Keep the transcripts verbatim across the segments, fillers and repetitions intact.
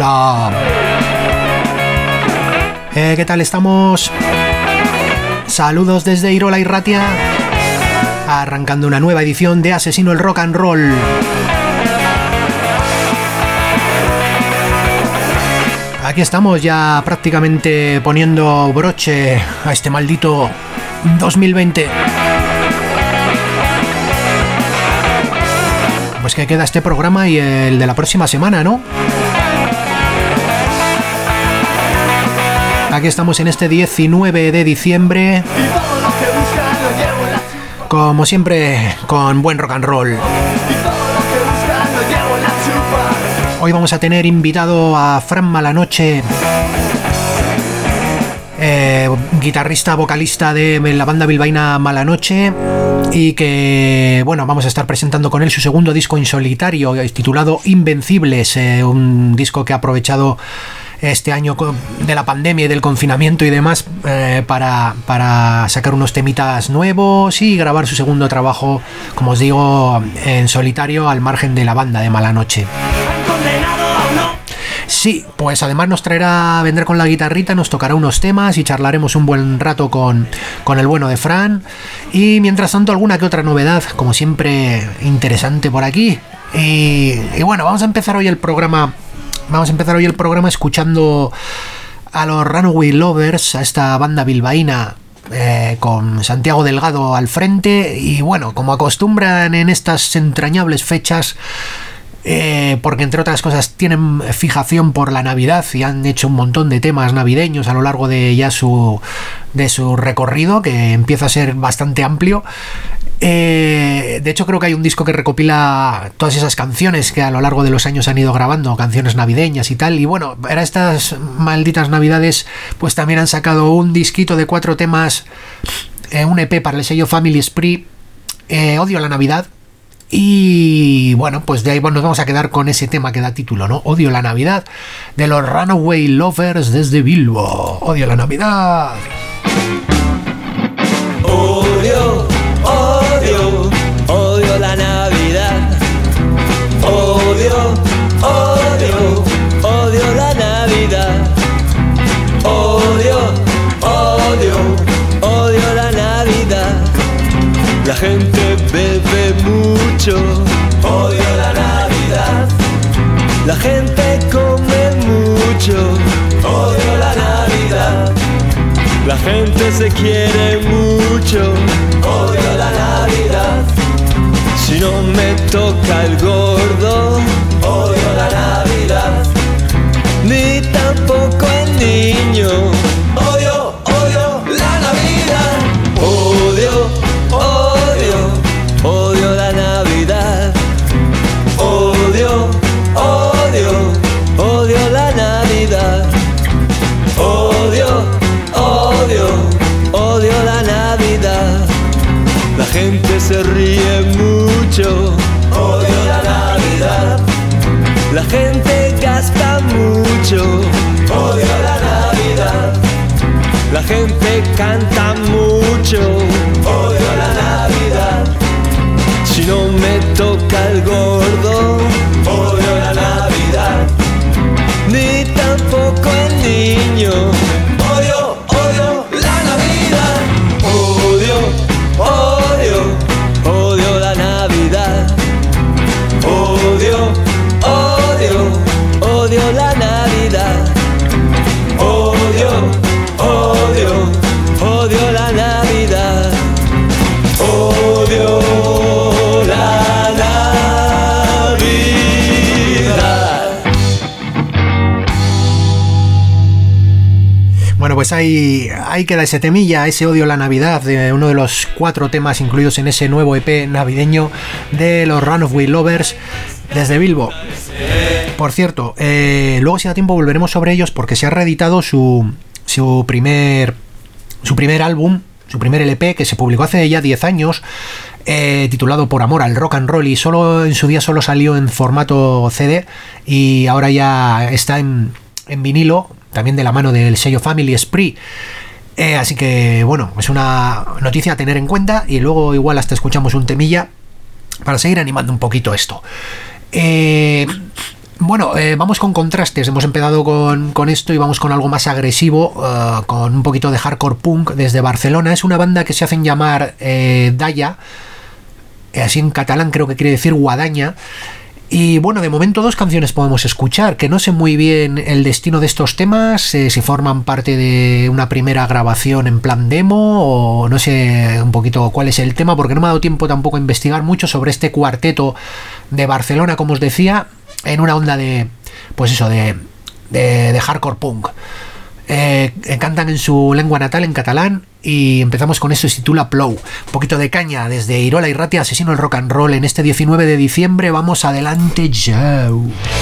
Hola. Eh, ¿Qué tal estamos? Saludos desde Irola y Ratia, arrancando una nueva edición de Asesino el Rock and Roll. Aquí estamos ya prácticamente poniendo broche a este maldito dos mil veinte. Pues que queda este programa y el de la próxima semana, ¿no? Aquí estamos en este diecinueve de diciembre, como siempre, con buen rock and roll. Hoy vamos a tener invitado a Fran Malanoche, eh, guitarrista, vocalista de la banda bilbaína Malanoche, y que, bueno, vamos a estar presentando con él su segundo disco en solitario, titulado Invencibles, eh, un disco que ha aprovechado este año de la pandemia y del confinamiento y demás eh, para, para sacar unos temitas nuevos y grabar su segundo trabajo, como os digo, en solitario, al margen de la banda de Malanoche. Sí, pues además nos traerá, vendrá con la guitarrita, nos tocará unos temas y charlaremos un buen rato con, con el bueno de Fran. Y mientras tanto, alguna que otra novedad, como siempre, interesante por aquí. Y, y bueno, vamos a empezar hoy el programa. Vamos a empezar hoy el programa escuchando a los Runaway Lovers, a esta banda bilbaína eh, con Santiago Delgado al frente. Y bueno, como acostumbran en estas entrañables fechas, eh, porque entre otras cosas tienen fijación por la Navidad y han hecho un montón de temas navideños a lo largo de ya su, de su recorrido, que empieza a ser bastante amplio. Eh, de hecho, creo que hay un disco que recopila todas esas canciones que a lo largo de los años han ido grabando, canciones navideñas y tal. Y bueno, para estas malditas navidades, pues también han sacado un disquito de cuatro temas, eh, un E P para el sello Family Spree, eh, Odio la Navidad. Y bueno, pues de ahí bueno, nos vamos a quedar con ese tema que da título, ¿no? Odio la Navidad, de los Runaway Lovers desde Bilbo. Odio la Navidad. Odio, odio, odio la Navidad. Odio, odio, odio la Navidad. Odio, odio, odio la Navidad. La gente bebe mucho. Odio la Navidad. La gente come mucho. Odio la Navidad. La gente se quiere mucho. Odio la Navidad. Si no me toca el gordo, odio la Navidad. Ni tampoco el niño. Odio, odio la Navidad. Odio, odio, odio la Navidad. Odio, odio, odio la Navidad. Odio, odio, odio la Navidad. La gente se ríe mucho. Odio la Navidad. La gente gasta mucho. Odio la Navidad. La gente canta mucho. Odio la Navidad. Si no me toca el gordo, odio la Navidad. Ni tampoco el niño. Odio, odio la Navidad. Odio, odio, odio la Navidad. Odio, odio, odio la Navidad. Odio, odio, odio la Navidad. Odio la Navidad. Bueno, pues ahí, ahí queda ese temilla, ese Odio la Navidad, de uno de los cuatro temas incluidos en ese nuevo E P navideño de los Runaway Lovers desde Bilbo. Por cierto, eh, luego si da tiempo volveremos sobre ellos porque se ha reeditado su, su primer su primer álbum, su primer L P, que se publicó hace ya diez años, eh, titulado Por amor al rock and roll, y solo en su día solo salió en formato C D y ahora ya está en, en vinilo, también de la mano del sello Family Spree. Eh, así que bueno, es una noticia a tener en cuenta, y luego igual hasta escuchamos un temilla para seguir animando un poquito esto. Eh, Bueno, eh, vamos con contrastes. Hemos empezado con, con esto y vamos con algo más agresivo, uh, con un poquito de hardcore punk desde Barcelona. Es una banda que se hacen llamar eh, Daya, eh, así en catalán creo que quiere decir guadaña. Y bueno, de momento dos canciones podemos escuchar, que no sé muy bien el destino de estos temas, eh, si forman parte de una primera grabación en plan demo o no sé un poquito cuál es el tema, porque no me ha dado tiempo tampoco a investigar mucho sobre este cuarteto de Barcelona, como os decía, en una onda de, pues eso, de, de, de hardcore punk. Eh, cantan en su lengua natal, en catalán, y empezamos con esto, se titula Plou. Un poquito de caña desde Irola y Ratia, asesino el rock and roll, en este diecinueve de diciembre. Vamos adelante, Joe.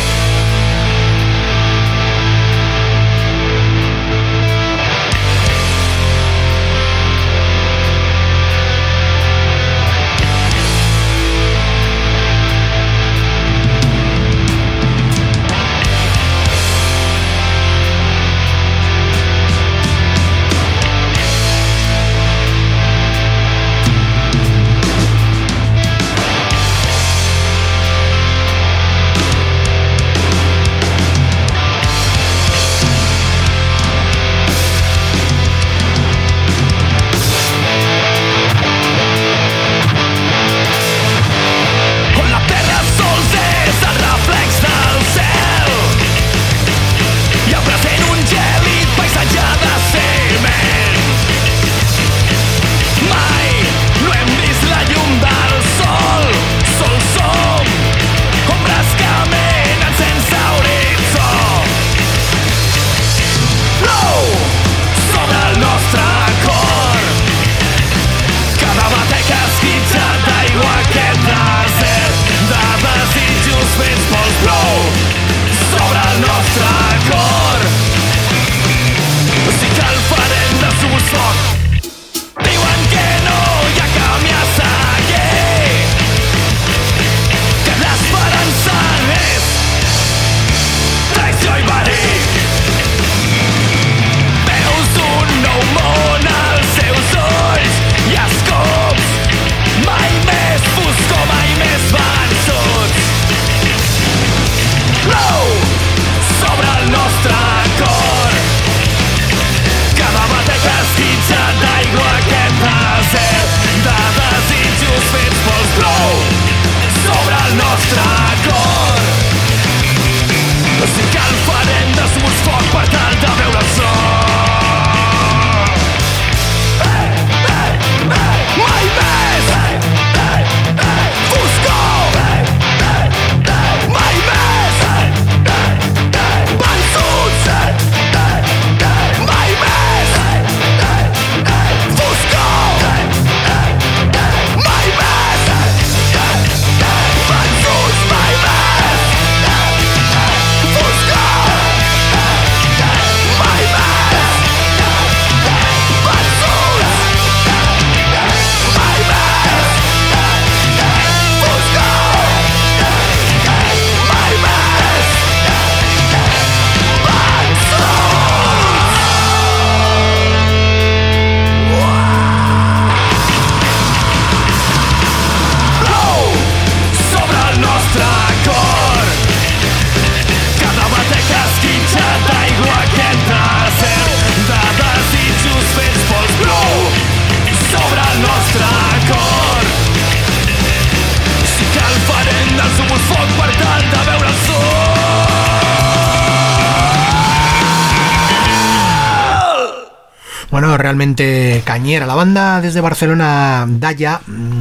Bueno, realmente cañera la banda desde Barcelona, Daya,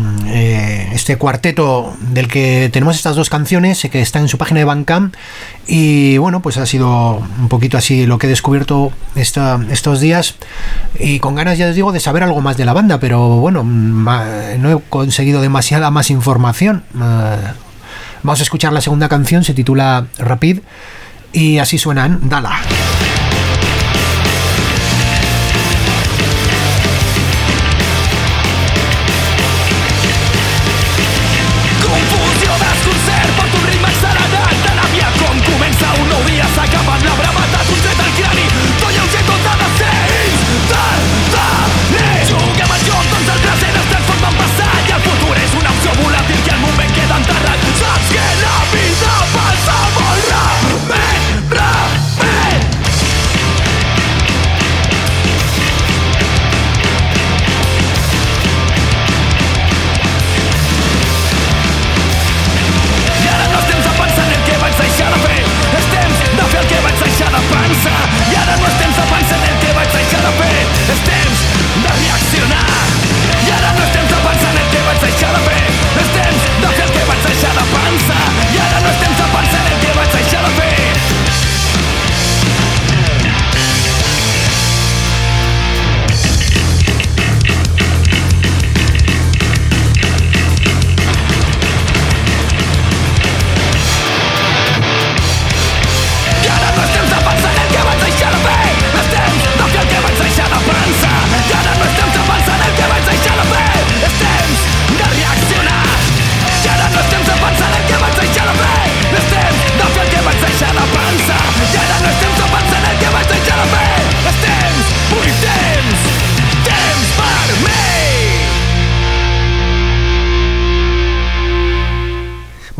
eh, este cuarteto del que tenemos estas dos canciones, eh, que está en su página de Bandcamp, y bueno, pues ha sido un poquito así lo que he descubierto esta, estos días, y con ganas, ya os digo, de saber algo más de la banda, pero bueno, ma, no he conseguido demasiada más información. Uh, vamos a escuchar la segunda canción, se titula Rapid, y así suenan Dala. Saps que la vida passa molt ràpid.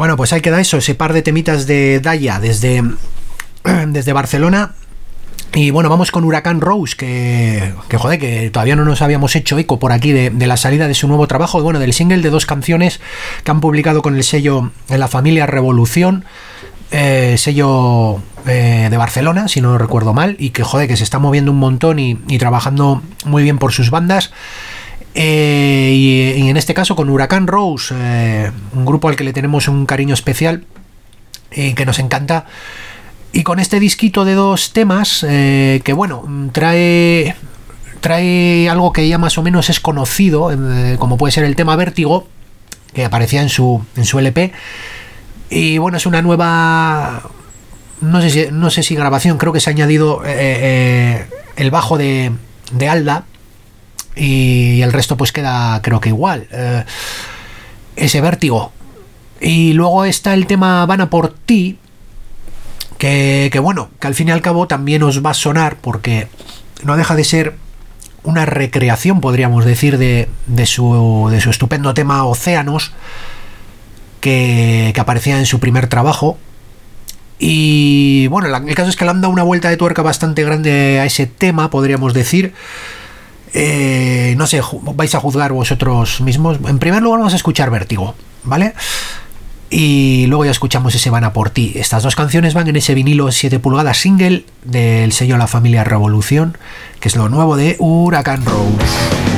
Bueno, pues ahí queda eso, ese par de temitas de Daya desde, desde Barcelona. Y bueno, vamos con Huracán Rose, que, que joder, que todavía no nos habíamos hecho eco por aquí de, de la salida de su nuevo trabajo, bueno, del single de dos canciones que han publicado con el sello en la familia Revolución, eh, sello eh, de Barcelona, si no recuerdo mal, y que joder, que se está moviendo un montón y, y trabajando muy bien por sus bandas. Eh, y, y en este caso con Huracán Rose, eh, un grupo al que le tenemos un cariño especial y que nos encanta. Y con este disquito de dos temas, eh, que bueno, trae, trae algo que ya más o menos es conocido, eh, como puede ser el tema Vértigo, que aparecía en su, en su L P. Y bueno, es una nueva, no sé si, no sé si grabación, creo que se ha añadido eh, eh, el bajo de, de Alda, y el resto pues queda creo que igual, eh, ese Vértigo. Y luego está el tema Van a por ti, Que, que bueno, que al fin y al cabo también os va a sonar, porque no deja de ser una recreación, podríamos decir, de, de, su, de su estupendo tema Océanos, que, que aparecía en su primer trabajo. Y bueno, el caso es que le han dado una vuelta de tuerca bastante grande a ese tema, podríamos decir. Eh, no sé, vais a juzgar vosotros mismos. En primer lugar vamos a escuchar Vértigo, ¿vale? Y luego ya escuchamos ese Van a por ti. Estas dos canciones van en ese vinilo siete pulgadas single del sello La Familia Revolución, que es lo nuevo de Huracán Rose.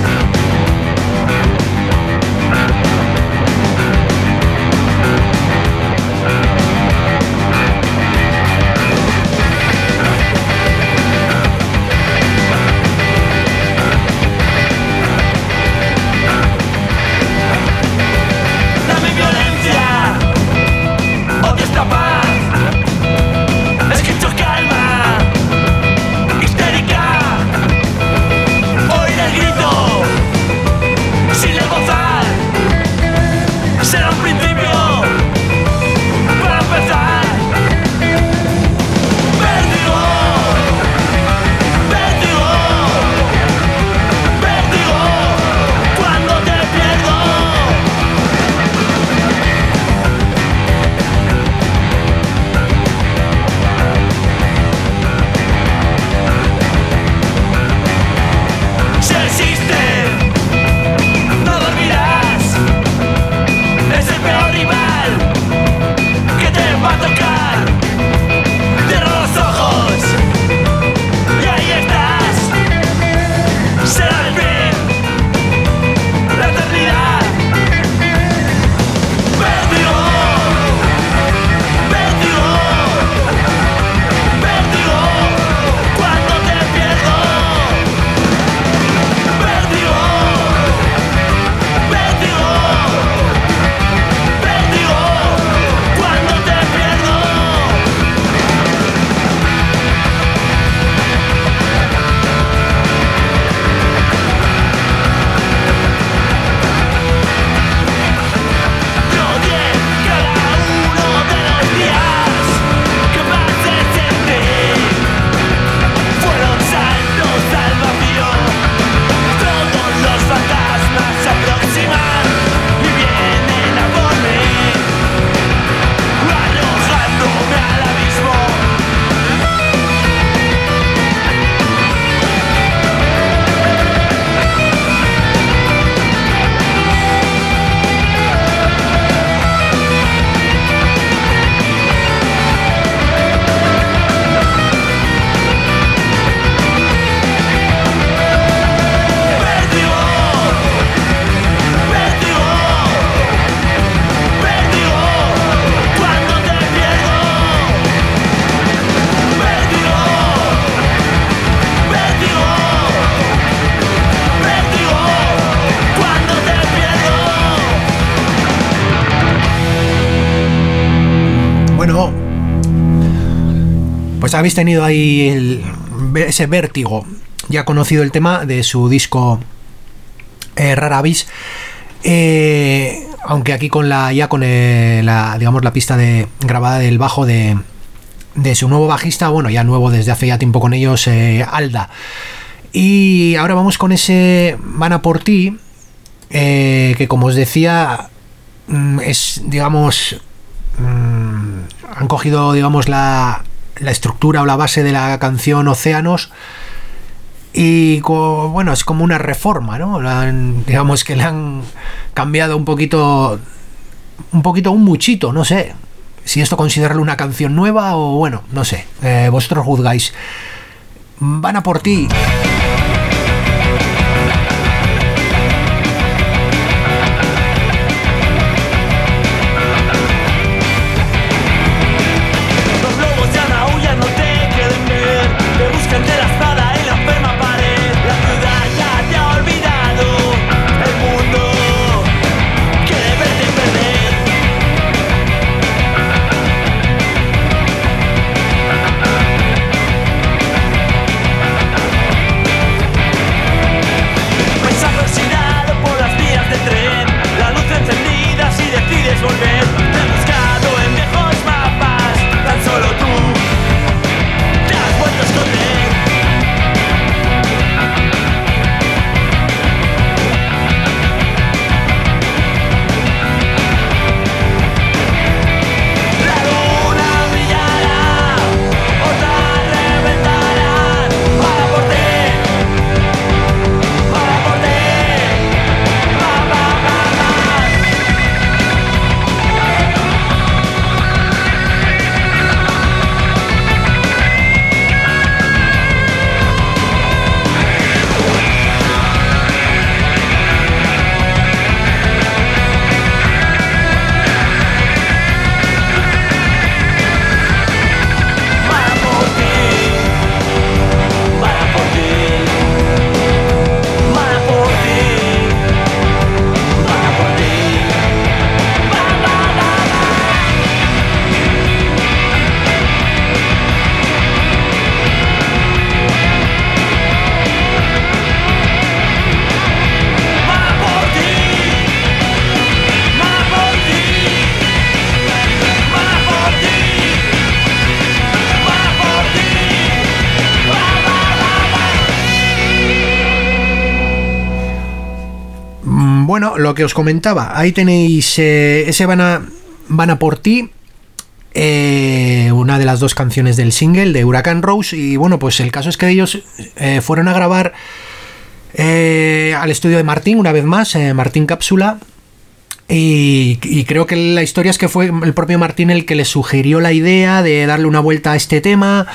Pues habéis tenido ahí el, ese Vértigo, ya conocido el tema de su disco eh, Rara Avis, eh, aunque aquí con la ya con el, la digamos la pista de grabada del bajo de, de su nuevo bajista, bueno, ya nuevo desde hace ya tiempo con ellos, eh, Alda. Y ahora vamos con ese Van a por ti, eh, que como os decía es, digamos, mmm, han cogido, digamos, la, la estructura o la base de la canción Océanos y, co, bueno, es como una reforma, ¿no? La han, digamos que le han cambiado un poquito, un poquito, un muchito, no sé si esto considerarlo una canción nueva o, bueno, no sé, eh, vosotros juzgáis. Van a por ti. Bueno, lo que os comentaba, ahí tenéis eh, ese van a, van a por ti, eh, una de las dos canciones del single de Huracán Rose. Y bueno, pues el caso es que ellos eh, fueron a grabar eh, al estudio de Martín, una vez más, eh, Martín Cápsula. Y, y creo que la historia es que fue el propio Martín el que les sugirió la idea de darle una vuelta a este tema,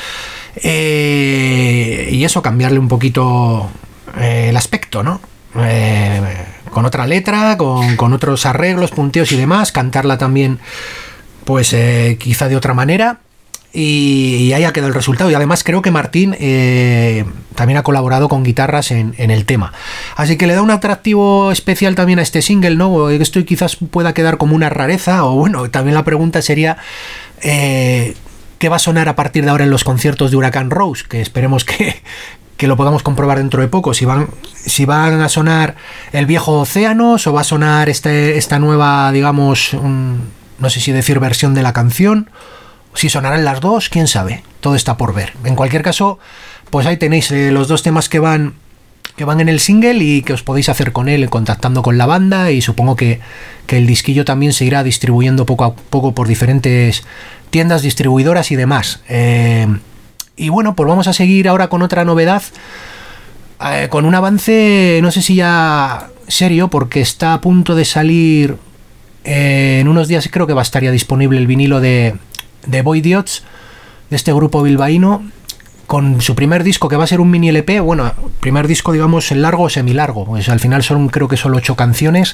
eh, y eso, cambiarle un poquito eh, el aspecto, ¿no? Eh, con otra letra, con, con otros arreglos, punteos y demás, cantarla también pues eh, quizá de otra manera, y, y ahí ha quedado el resultado. Y además creo que Martín eh, también ha colaborado con guitarras en, en el tema, así que le da un atractivo especial también a este single, ¿no? Esto quizás pueda quedar como una rareza, o bueno, también la pregunta sería eh, ¿qué va a sonar a partir de ahora en los conciertos de Huracán Rose? Que esperemos que que lo podamos comprobar dentro de poco, si van, si van a sonar el viejo Océanos o va a sonar este, esta nueva, digamos, un, no sé si decir versión de la canción, si sonarán las dos, quién sabe, todo está por ver. En cualquier caso, pues ahí tenéis eh, los dos temas que van, que van en el single y que os podéis hacer con él contactando con la banda, y supongo que, que el disquillo también se irá distribuyendo poco a poco por diferentes tiendas, distribuidoras y demás. Eh, Y bueno, pues vamos a seguir ahora con otra novedad, eh, con un avance, no sé si ya serio, porque está a punto de salir eh, en unos días, creo que va a estar ya disponible el vinilo de, de Boydiots, de este grupo bilbaíno, con su primer disco, que va a ser un mini L P, bueno, primer disco, digamos, en largo o semilargo, pues al final son, creo que solo ocho canciones,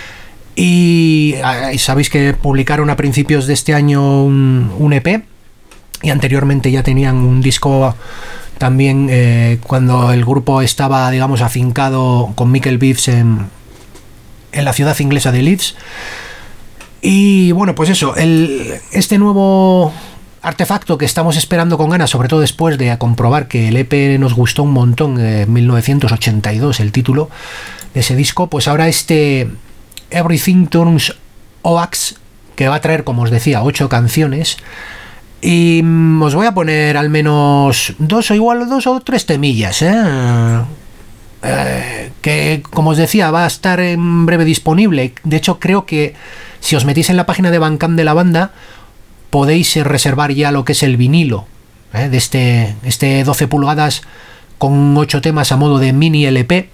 y, y sabéis que publicaron a principios de este año un, un E P, y anteriormente ya tenían un disco también eh, cuando el grupo estaba, digamos, afincado con Mikel Beefs en, en la ciudad inglesa de Leeds. Y bueno, pues eso, el, este nuevo artefacto que estamos esperando con ganas, sobre todo después de comprobar que el E P nos gustó un montón, en eh, mil novecientos ochenta y dos el título de ese disco, pues ahora este Everything Turns Oax, que va a traer, como os decía, ocho canciones. Y mm, os voy a poner al menos dos o igual dos o tres temillas, ¿eh? Eh, que como os decía va a estar en breve disponible. De hecho creo que si os metís en la página de Bandcamp de la banda podéis reservar ya lo que es el vinilo, ¿eh? de este, este doce pulgadas con ocho temas a modo de mini L P.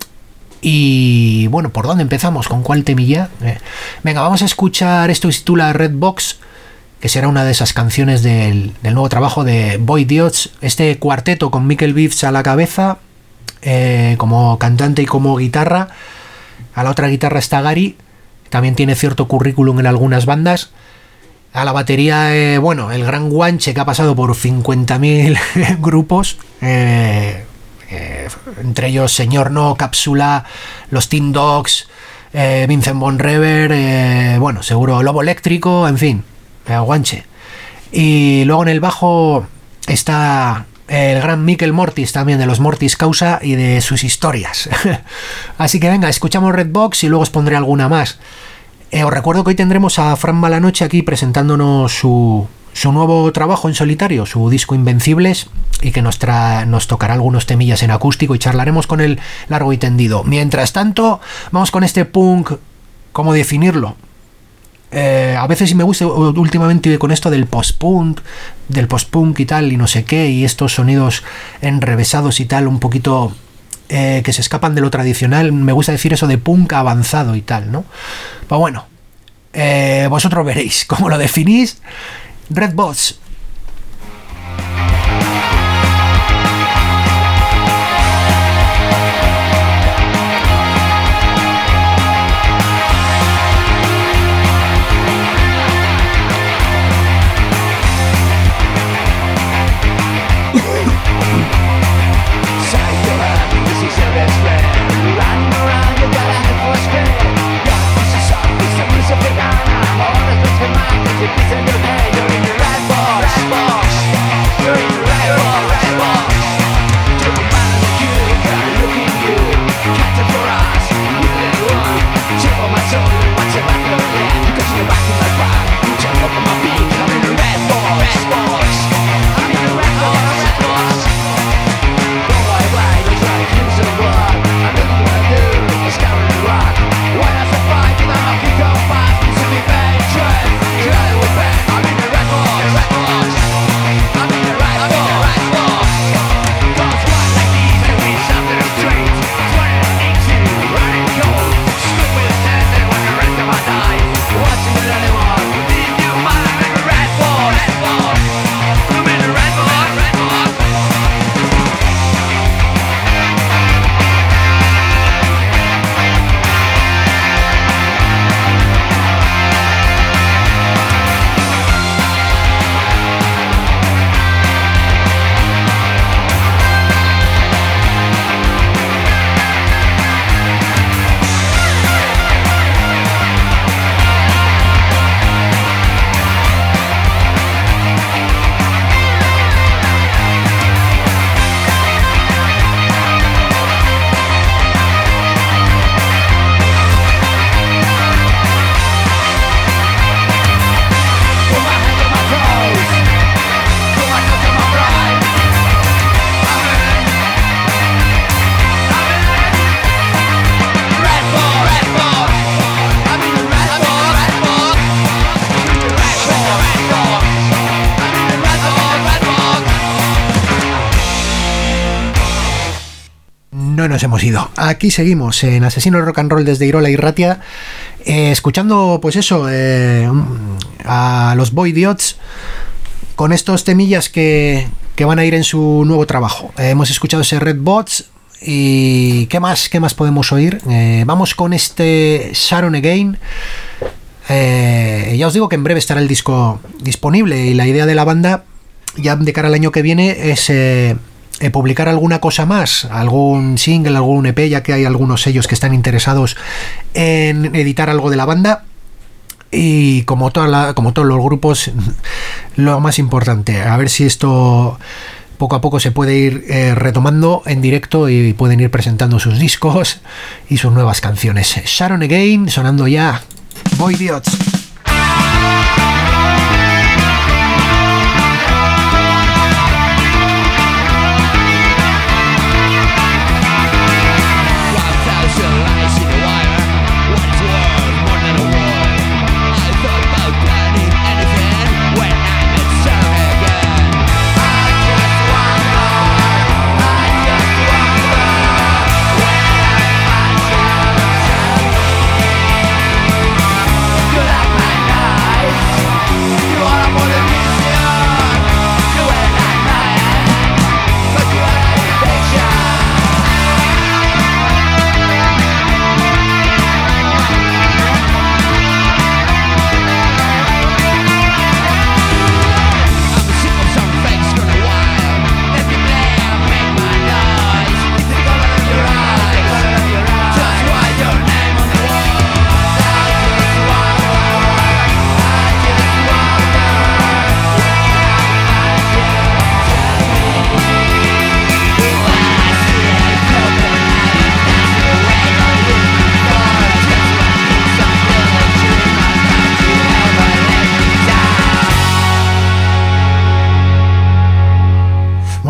Y bueno, ¿por dónde empezamos? ¿Con cuál temilla? Eh, venga, vamos a escuchar, esto se titula Red Box, que será una de esas canciones del, del nuevo trabajo de Boy Idiots, este cuarteto con Mikel Beefs a la cabeza, eh, como cantante y como guitarra. A la otra guitarra está Gary, también tiene cierto currículum en algunas bandas. A la batería, eh, bueno, el gran guanche que ha pasado por cincuenta mil grupos, eh, eh, entre ellos Señor No, Cápsula, los Teen Dogs, eh, Vincent Von Rever, eh, bueno, seguro Lobo Eléctrico, en fin, eh, guanche. Y luego en el bajo está el gran Mikel Mortis, también de los Mortis Causa y de sus historias. Así que venga, escuchamos Red Box y luego os pondré alguna más. Eh, os recuerdo que hoy tendremos a Fran Malanoche aquí presentándonos su, su nuevo trabajo en solitario, su disco Invencibles, y que nos, tra- nos tocará algunos temillas en acústico y charlaremos con él largo y tendido. Mientras tanto, vamos con este punk, ¿cómo definirlo? Eh, a veces sí me gusta últimamente con esto del post-punk, del post-punk y tal, y no sé qué, y estos sonidos enrevesados y tal, un poquito... Eh, que se escapan de lo tradicional. Me gusta decir eso de punk avanzado y tal, ¿no? Pues bueno, eh, vosotros veréis cómo lo definís. Red Box. No nos hemos ido. Aquí seguimos en Asesino Rock and Roll desde Irola y Ratia, eh, escuchando pues eso, eh, a los Boy Idiots con estos temillas que, que van a ir en su nuevo trabajo. Eh, hemos escuchado ese Red Box y ¿qué más? ¿Qué más podemos oír? Eh, vamos con este Sharon Again. Eh, ya os digo que en breve estará el disco disponible y la idea de la banda ya de cara al año que viene es... Eh, Eh, publicar alguna cosa más, algún single, algún E P, ya que hay algunos sellos que están interesados en editar algo de la banda. Y como, toda la, como todos los grupos, lo más importante, a ver si esto poco a poco se puede ir eh, retomando en directo y pueden ir presentando sus discos y sus nuevas canciones. Sharon Again, sonando ya. Boy Idiots. Well,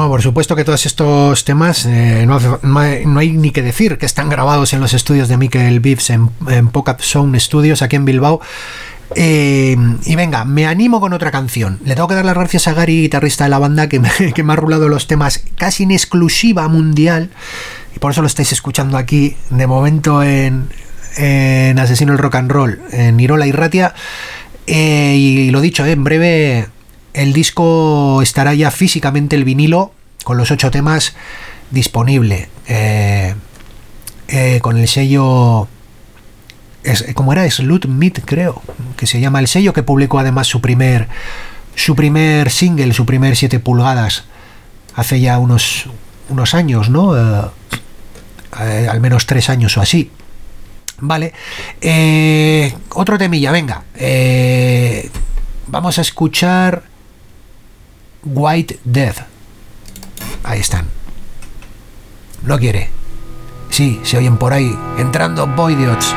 por supuesto que todos estos temas eh, no, hace, no, hay, no hay ni que decir que están grabados en los estudios de Mikel Vives en, en Pocket Sound Studios aquí en Bilbao. Eh, y venga, me animo con otra canción. Le tengo que dar las gracias a Gary, guitarrista de la banda, que me, que me ha rulado los temas casi en exclusiva mundial, y por eso lo estáis escuchando aquí de momento en, en Asesino el Rock and Roll, en Irola y Ratia. Eh, y lo dicho, eh, en breve el disco estará ya físicamente, el vinilo con los ocho temas disponible, eh, eh, con el sello, es, como era Slut Meat, creo que se llama el sello, que publicó además su primer su primer single, su primer siete pulgadas hace ya unos unos años, ¿no? Eh, eh, al menos tres años o así. Vale, eh, otro temilla, venga, eh, vamos a escuchar White Death. Ahí están. No quiere. Sí, se oyen por ahí entrando Boydiots.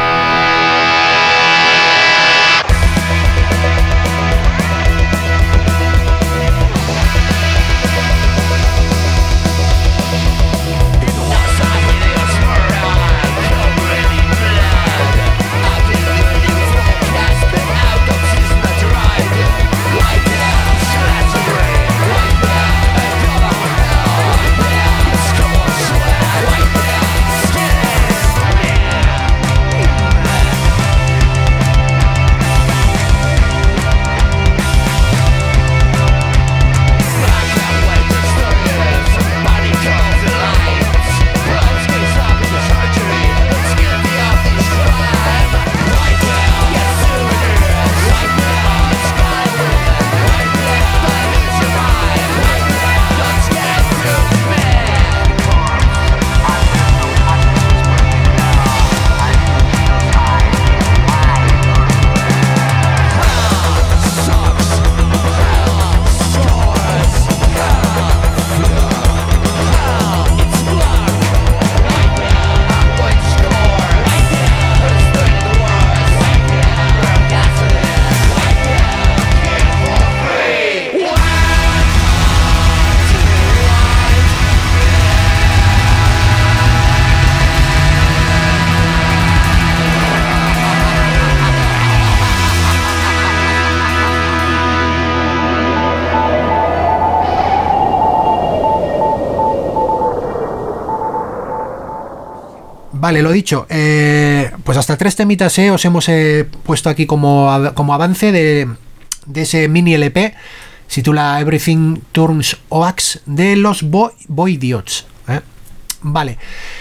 Vale, lo dicho, eh, pues hasta tres temitas eh, os hemos eh, puesto aquí como, como avance de, de ese mini L P, se titula Everything Turns Oax, de los Bo- Boydiots. Eh. Vale,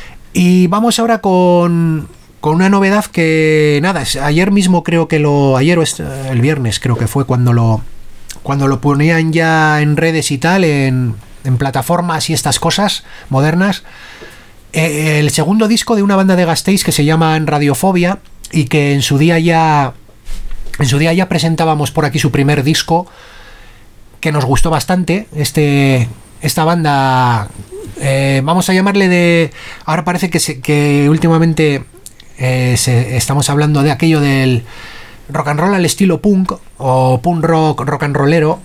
y vamos ahora con, con una novedad que, nada, es, ayer mismo creo que lo, ayer o es, el viernes creo que fue cuando lo, cuando lo ponían ya en redes y tal, en, en plataformas y estas cosas modernas. El segundo disco de una banda de Gasteiz que se llama Radiofobia y que en su día ya en su día ya presentábamos por aquí su primer disco, que nos gustó bastante. Este esta banda, eh, vamos a llamarle de, ahora parece que se, que últimamente eh, se, estamos hablando de aquello del rock and roll al estilo punk o punk rock rock and rollero,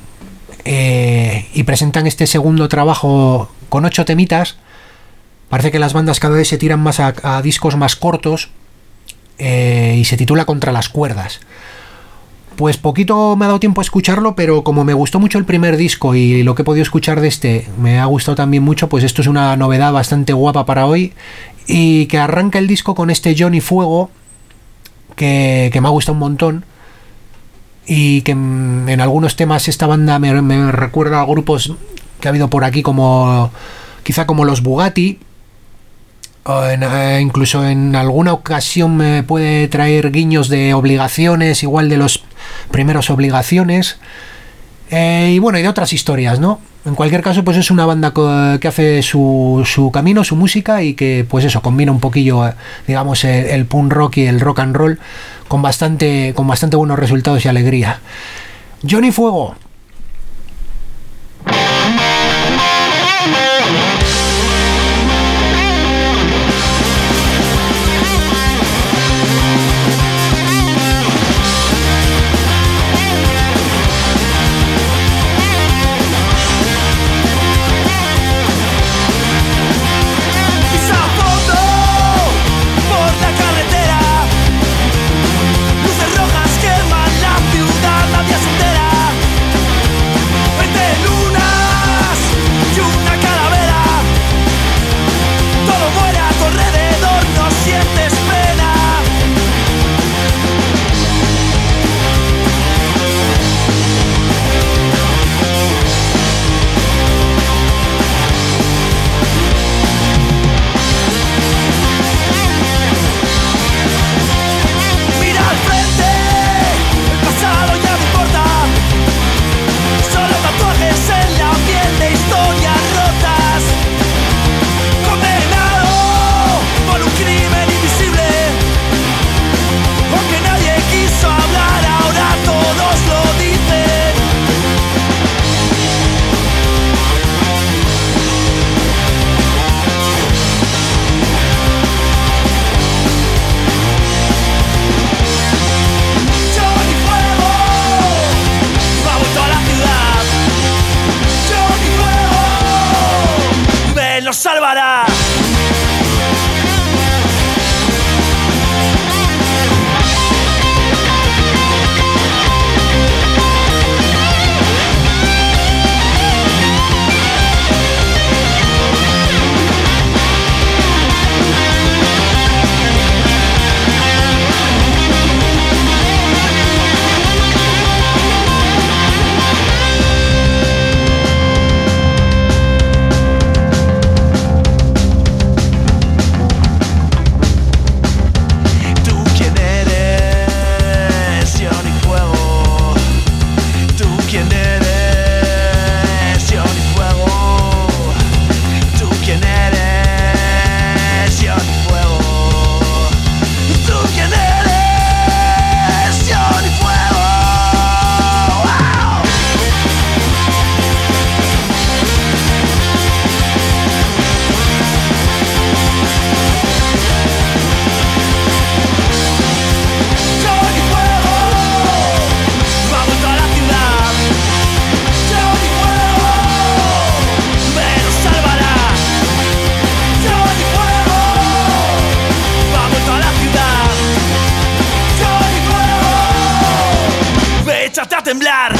eh, y presentan este segundo trabajo con ocho temitas. Parece que las bandas cada vez se tiran más a, a discos más cortos, eh, y se titula Contra las cuerdas. Pues poquito me ha dado tiempo a escucharlo, pero como me gustó mucho el primer disco y lo que he podido escuchar de este me ha gustado también mucho, pues esto es una novedad bastante guapa para hoy, y que arranca el disco con este Johnny Fuego, que, que me ha gustado un montón, y que en algunos temas esta banda me, me recuerda a grupos que ha habido por aquí, como quizá como los Bugatti. O en, eh, incluso en alguna ocasión me puede traer guiños de Obligaciones, igual de los primeros Obligaciones, eh, y bueno, y de otras historias, ¿no? En cualquier caso, pues es una banda co- que hace su, su camino, su música, y que pues eso, combina un poquillo, eh, digamos, el, el punk rock y el rock and roll con bastante, con bastante buenos resultados y alegría. Johnny Fuego. Él nos salvará. Temblar.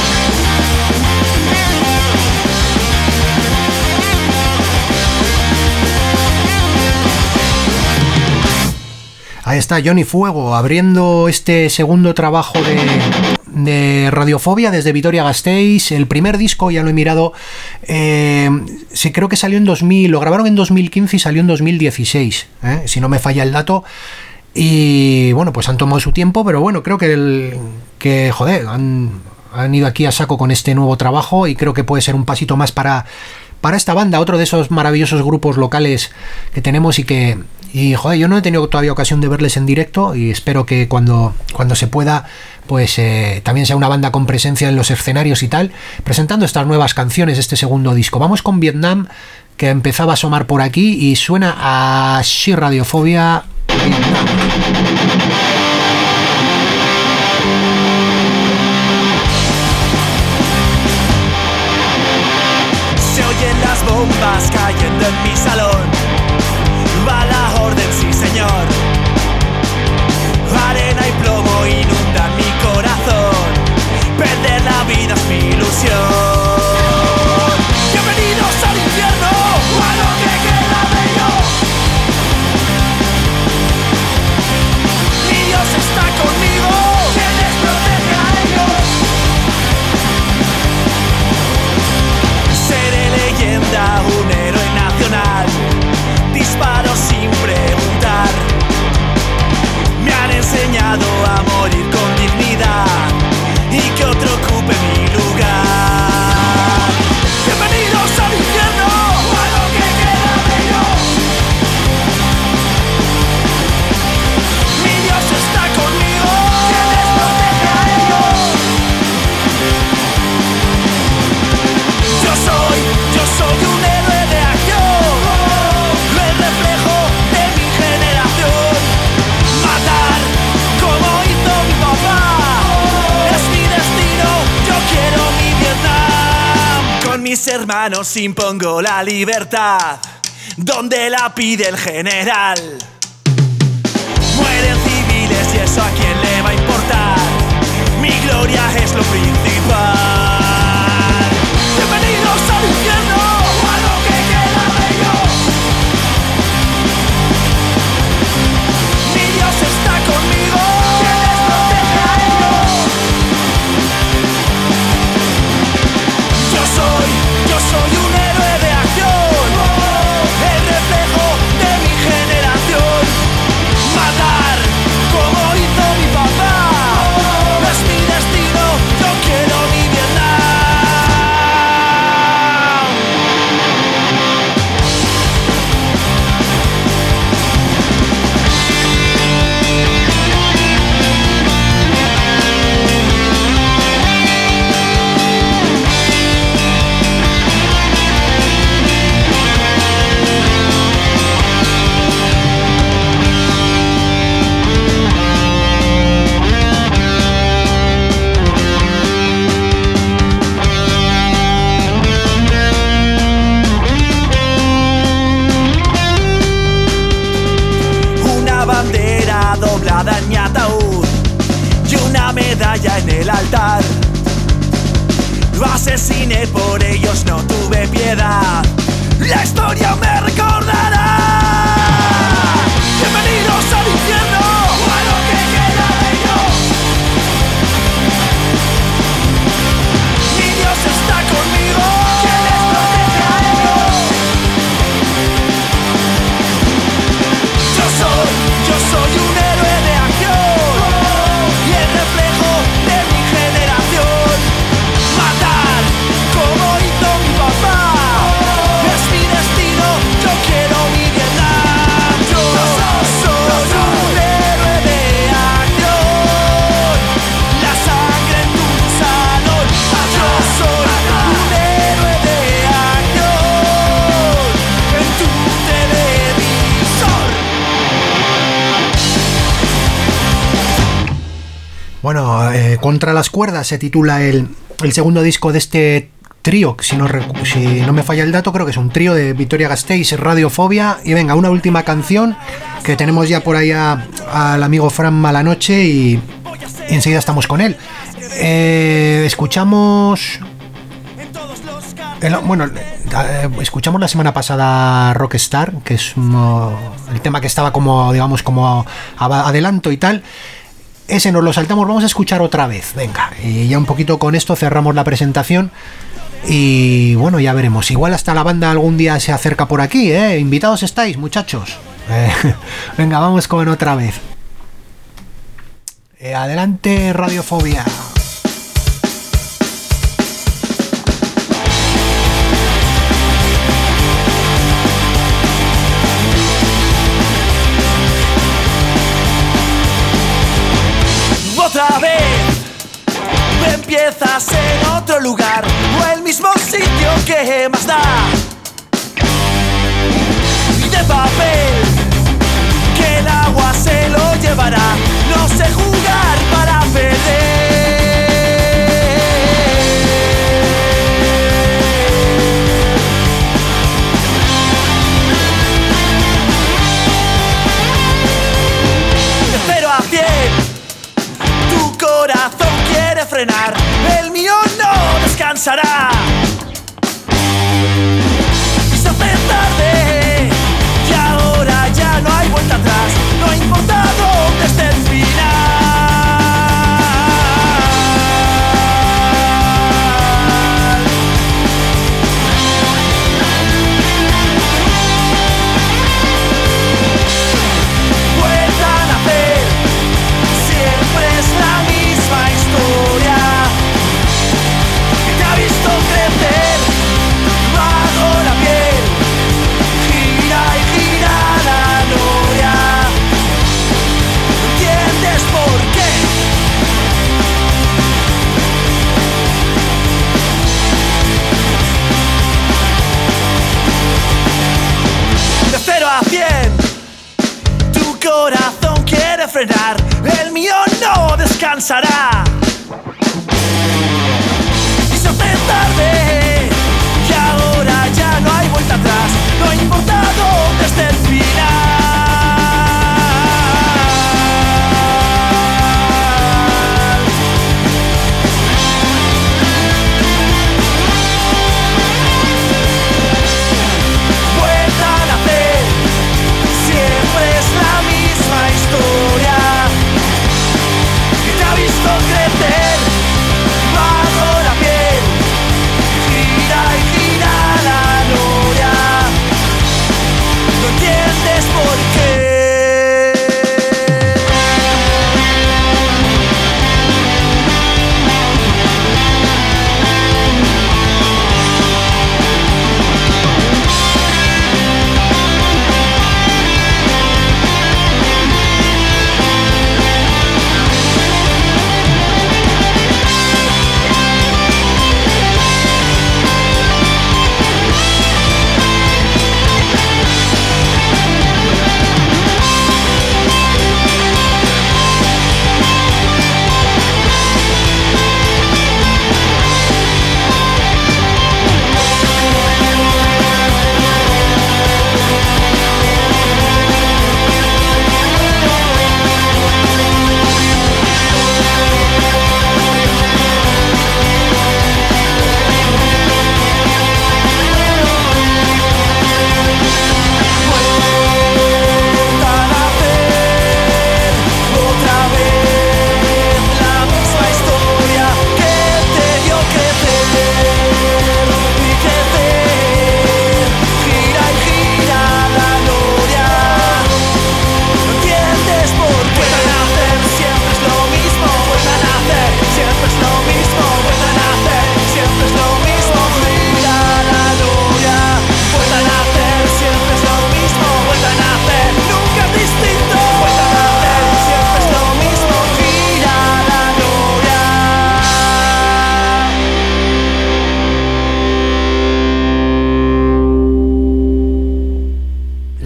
Ahí está Johnny Fuego abriendo este segundo trabajo de, de Radiofobia desde Vitoria-Gasteiz. El primer disco, ya lo he mirado, eh, sí, creo que salió en dos mil, lo grabaron en dos mil quince y salió en dos mil dieciséis, ¿eh? Si no me falla el dato. Y bueno, pues han tomado su tiempo, pero bueno, creo que, el, que joder, han, han ido aquí a saco con este nuevo trabajo y creo que puede ser un pasito más para, para esta banda, otro de esos maravillosos grupos locales que tenemos y que, y joder, yo no he tenido todavía ocasión de verles en directo y espero que cuando, cuando se pueda, pues eh, también sea una banda con presencia en los escenarios y tal, presentando estas nuevas canciones de este segundo disco. Vamos con Vietnam, que empezaba a asomar por aquí y suena a Sí Radiofobia. Se oyen las bombas cayendo en mi salón. Va la orden, sí señor. Arena y plomo inundan mi corazón. Perder la vida es mi ilusión. Bienvenidos al infierno, a lo que queda de ellos. Mi Dios está conmigo, que les protege a ellos. Seré leyenda, un héroe nacional. Disparo sin preguntar. Me han enseñado a morir con dignidad y que otro ocupe mi lugar. Bienvenidos al infierno, a lo que queda de ellos. Mi Dios está conmigo, que les protege a ellos. Yo soy, yo soy un héroe de acción, el reflejo de mi generación. Matar como hizo mi papá es mi destino, yo quiero mi Vietnam. Con mis hermanos impongo la libertad donde la pide el general. Mueren civiles y eso a quién le va a importar. Mi gloria es lo principal. Bienvenidos al infierno, a lo que queda de ellos. Mi Dios está conmigo, que les protege a ellos. Yo soy, yo soy un héroe de acción, el reflejo de mi generación. Matar como hizo mi papá es mi destino, yo quiero mi Vietnam. altar. Lo asesiné, por ellos no tuve piedad. La historia me recordará. Bienvenidos al infierno, a lo que queda de ellos. Mi Dios está conmigo, quien les protege a ellos. Yo soy, yo soy un héroe de acción y el reflejo de mi generación. Matar como hizo mi papá es mi destino, yo quiero mi Vietnam. Yo soy un héroe de acción, la sangre en tu salón. Yo soy un héroe de acción en tu televisor. Bueno, eh, Contra las cuerdas se titula el, el segundo disco de este trío, si no, si no me falla el dato, creo que es un trío de Vitoria Gasteiz, Radiofobia. Y venga, una última canción, que tenemos ya por ahí a- al amigo Fran Malanoche y, y enseguida estamos con él. Eh, escuchamos... el- bueno, eh, escuchamos la semana pasada Rockstar, que es uno- el tema que estaba como, digamos, como a- adelanto y tal. Ese nos lo saltamos, vamos a escuchar otra vez, venga, y ya un poquito con esto cerramos la presentación y bueno, ya veremos, igual hasta la banda algún día se acerca por aquí, ¿eh? Invitados estáis, muchachos. Eh, venga, vamos con otra vez. Eh, adelante, Radiofobia. Otra vez empiezas en otro lugar o el mismo sitio que más da. Y de papel que el agua se lo llevará. No sé jugar para perder. De cero a cien tu corazón quiere frenar, el mío no descansará. Y se hace tarde y ahora ya no hay vuelta atrás, no importa dónde esté el final. Vuelvan a ver, siempre es la misma historia que te ha visto crecer bajo la piel. Gira y gira la noria. ¿No entiendes por qué? De cero a cien tu corazón quiere frenar, el mío no descansará. Y se hace tarde y ahora ya no hay vuelta atrás, no importa dónde esté el final. Vuelvan a hacer, siempre es la misma historia que te ha visto crecer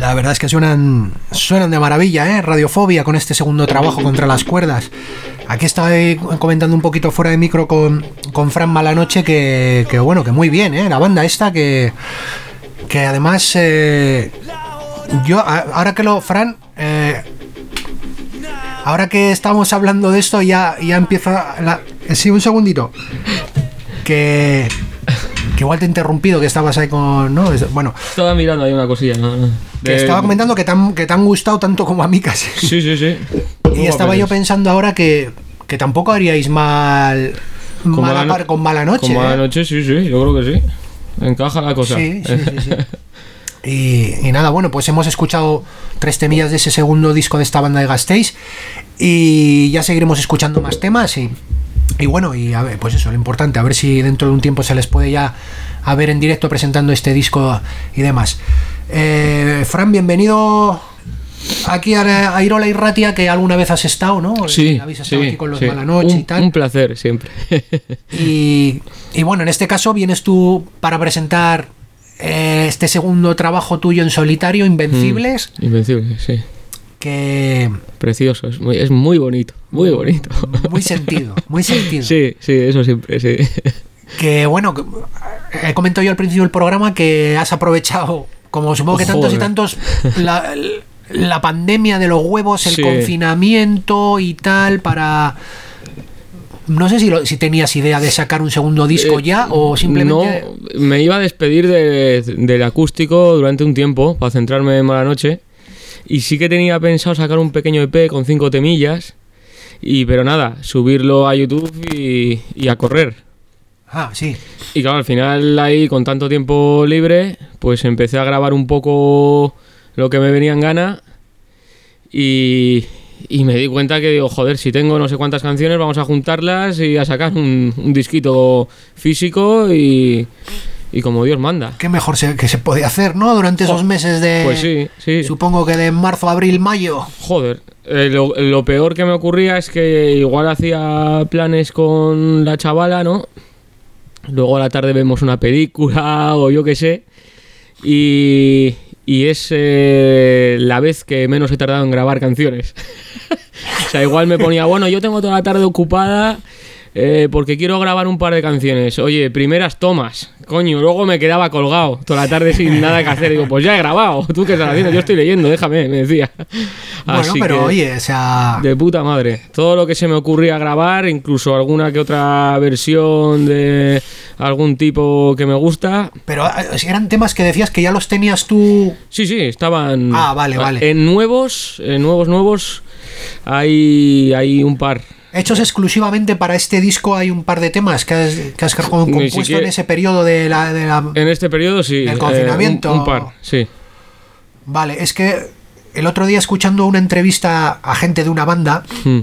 La verdad es que suenan, suenan de maravilla, ¿eh? Radiofobia con este segundo trabajo, Contra las cuerdas. Aquí estaba comentando un poquito fuera de micro con, con Fran Malanoche que, que bueno, que muy bien, ¿eh? La banda esta que, que además eh, yo, ahora que lo, Fran, eh, ahora que estamos hablando de esto ya, ya empieza la, sí, un segundito que que igual te he interrumpido, que estabas ahí con... ¿no? Bueno, estaba mirando ahí una cosilla, ¿no? De... Que estaba comentando que te, han, que te han gustado tanto como a mí casi. Sí, sí, sí. Y estaba yo pensando ahora que, que tampoco haríais mal... Con mala mala, par, con mala noche. Con mala ¿eh? noche, sí, sí, yo creo que sí. Encaja la cosa. Sí, sí, sí, sí. Y, y nada, bueno, pues hemos escuchado tres temillas de ese segundo disco de esta banda de Gasteiz y ya seguiremos escuchando más temas y... Y bueno, y a ver, pues eso, lo importante, a ver si dentro de un tiempo se les puede ya a ver en directo presentando este disco y demás. Eh, Fran, bienvenido aquí a, a Irola y Ratia, que alguna vez has estado, ¿no? Sí, habéis estado sí, aquí con los sí. Malanoche un, y tal. Un placer, siempre. Y, y bueno, en este caso vienes tú para presentar eh, este segundo trabajo tuyo en solitario, Invencibles. Mm, Invencibles, sí. Que... Precioso, es muy, es muy bonito, muy bonito. Muy sentido, muy sentido. Sí, sí, eso siempre, sí. Que bueno, he comentado yo al principio del programa que has aprovechado, como supongo que tantos Joder. y tantos, la, la pandemia de los huevos, el Sí. confinamiento y tal, para... No sé si, lo, si tenías idea de sacar un segundo disco Eh, ya o simplemente... No, me iba a despedir de, del acústico durante un tiempo para centrarme en Mala Noche. Y sí que tenía pensado sacar un pequeño E P con cinco temillas, y pero nada, subirlo a YouTube y, y a correr. Ah, sí. Y claro, al final ahí con tanto tiempo libre, pues empecé a grabar un poco lo que me venía en gana y, y me di cuenta que digo, joder, si tengo no sé cuántas canciones, vamos a juntarlas y a sacar un, un disquito físico y... Y como Dios manda. Qué mejor se, que se podía hacer, ¿no? Durante esos meses de... Pues sí, sí. Supongo que de marzo, abril, mayo. Joder, eh, lo, lo peor que me ocurría es que igual hacía planes con la chavala, ¿no? Luego a la tarde vemos una película o yo qué sé. Y, y es eh, la vez que menos he tardado en grabar canciones. O sea, igual me ponía, bueno, yo tengo toda la tarde ocupada... Eh, porque quiero grabar un par de canciones. Oye, primeras tomas. Coño, luego me quedaba colgado toda la tarde sin nada que hacer. Digo, pues ya he grabado. ¿Tú qué estás haciendo? Yo estoy leyendo, déjame, me decía. Bueno, Así pero que, oye, o sea... de puta madre. Todo lo que se me ocurría grabar, incluso alguna que otra versión de algún tipo que me gusta. Pero si eran temas que decías que ya los tenías tú... Sí, sí, estaban... Ah, vale, vale. En nuevos, en nuevos, nuevos, hay, hay un par. Hechos exclusivamente para este disco hay un par de temas que has, que has compuesto siquiera, en ese periodo de la, de la... En este periodo, sí. Del confinamiento. Eh, un, un par, sí. Vale, es que el otro día escuchando una entrevista a gente de una banda, Mm.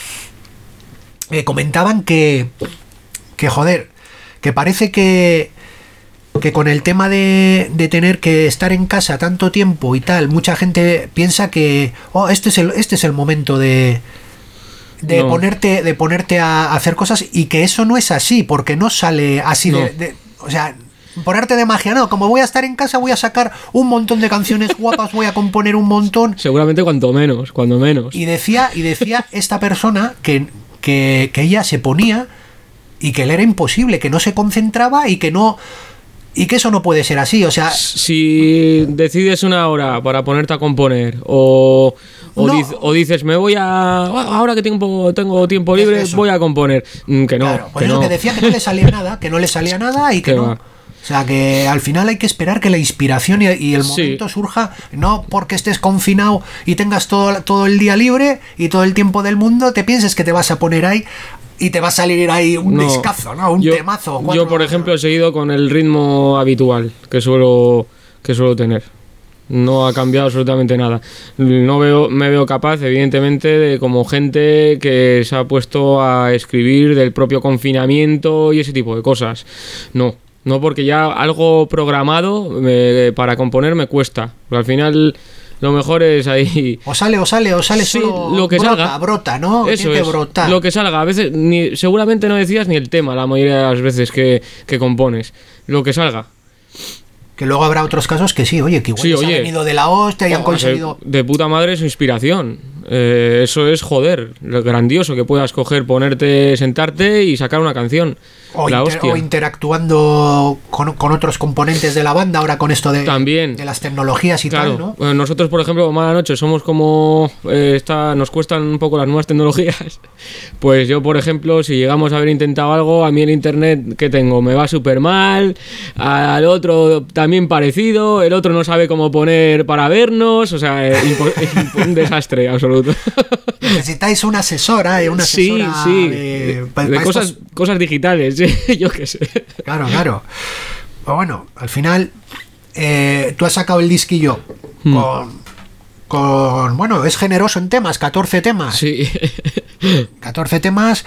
eh, comentaban que, que, joder, que parece que, que con el tema de, de tener que estar en casa tanto tiempo y tal, mucha gente piensa que, oh, este es el, este es el momento de... de no. ponerte de ponerte a hacer cosas y que eso no es así porque no sale así no. de, de o sea, ponerte de magia, no, como voy a estar en casa voy a sacar un montón de canciones guapas, voy a componer un montón, seguramente cuanto menos, cuando menos. y decía y decía esta persona que, que, que ella se ponía y que le era imposible, que no se concentraba y que no y que eso no puede ser así, o sea, si decides una hora para ponerte a componer o O, no. dic- o dices, me voy a... Ahora que tengo, tengo tiempo libre, Eso. voy a componer. Mm, que no, claro, por que eso no. que decía que no le salía nada, que no le salía nada y que Que no. va. O sea, que al final hay que esperar que la inspiración y, y el Sí. momento surja, no porque estés confinado y tengas todo, todo el día libre y todo el tiempo del mundo, te pienses que te vas a poner ahí y te va a salir ahí un No. discazo, ¿no? Un yo, temazo. cuatro- Yo, por ejemplo, he seguido con el ritmo habitual que suelo, que suelo tener. No ha cambiado absolutamente nada. No veo, me veo capaz, evidentemente, de como gente que se ha puesto a escribir del propio confinamiento y ese tipo de cosas. No, no, porque ya algo programado me- para componer me cuesta. Porque al final lo mejor es ahí. O sale, o sale, o sale Sí, solo. lo que brota, salga. brota, ¿no? Eso Tiene que es, brotar. lo que salga. A veces ni, seguramente no decías ni el tema la mayoría de las veces que, que compones. Lo que salga. Que luego habrá otros casos que sí, oye, que igual Sí, les ha oye. venido de la hostia y han Oh, conseguido... De, de puta madre su inspiración. Eh, eso es, joder, lo grandioso que puedas coger, ponerte, sentarte y sacar una canción. O, la inter- hostia. o interactuando con, con otros componentes de la banda, ahora con esto de, También. de las tecnologías y Claro, tal, ¿no? bueno, nosotros por ejemplo, Mala Noche, somos como eh, está, nos cuestan un poco las nuevas tecnologías. Pues yo, por ejemplo, si llegamos a haber intentado algo, a mí el internet que tengo me va súper mal, al otro también parecido, el otro no sabe cómo poner para vernos, o sea, eh, impo- impo- un desastre absoluto. Necesitáis una asesora, ¿eh? Una Sí, asesora sí, de, pa- de pa cosas, estos- cosas digitales, sí, yo qué sé. Claro, claro. Pero bueno, al final eh, tú has sacado el disquillo Hmm. con, con... Bueno, es generoso en temas, catorce temas. Sí. catorce temas.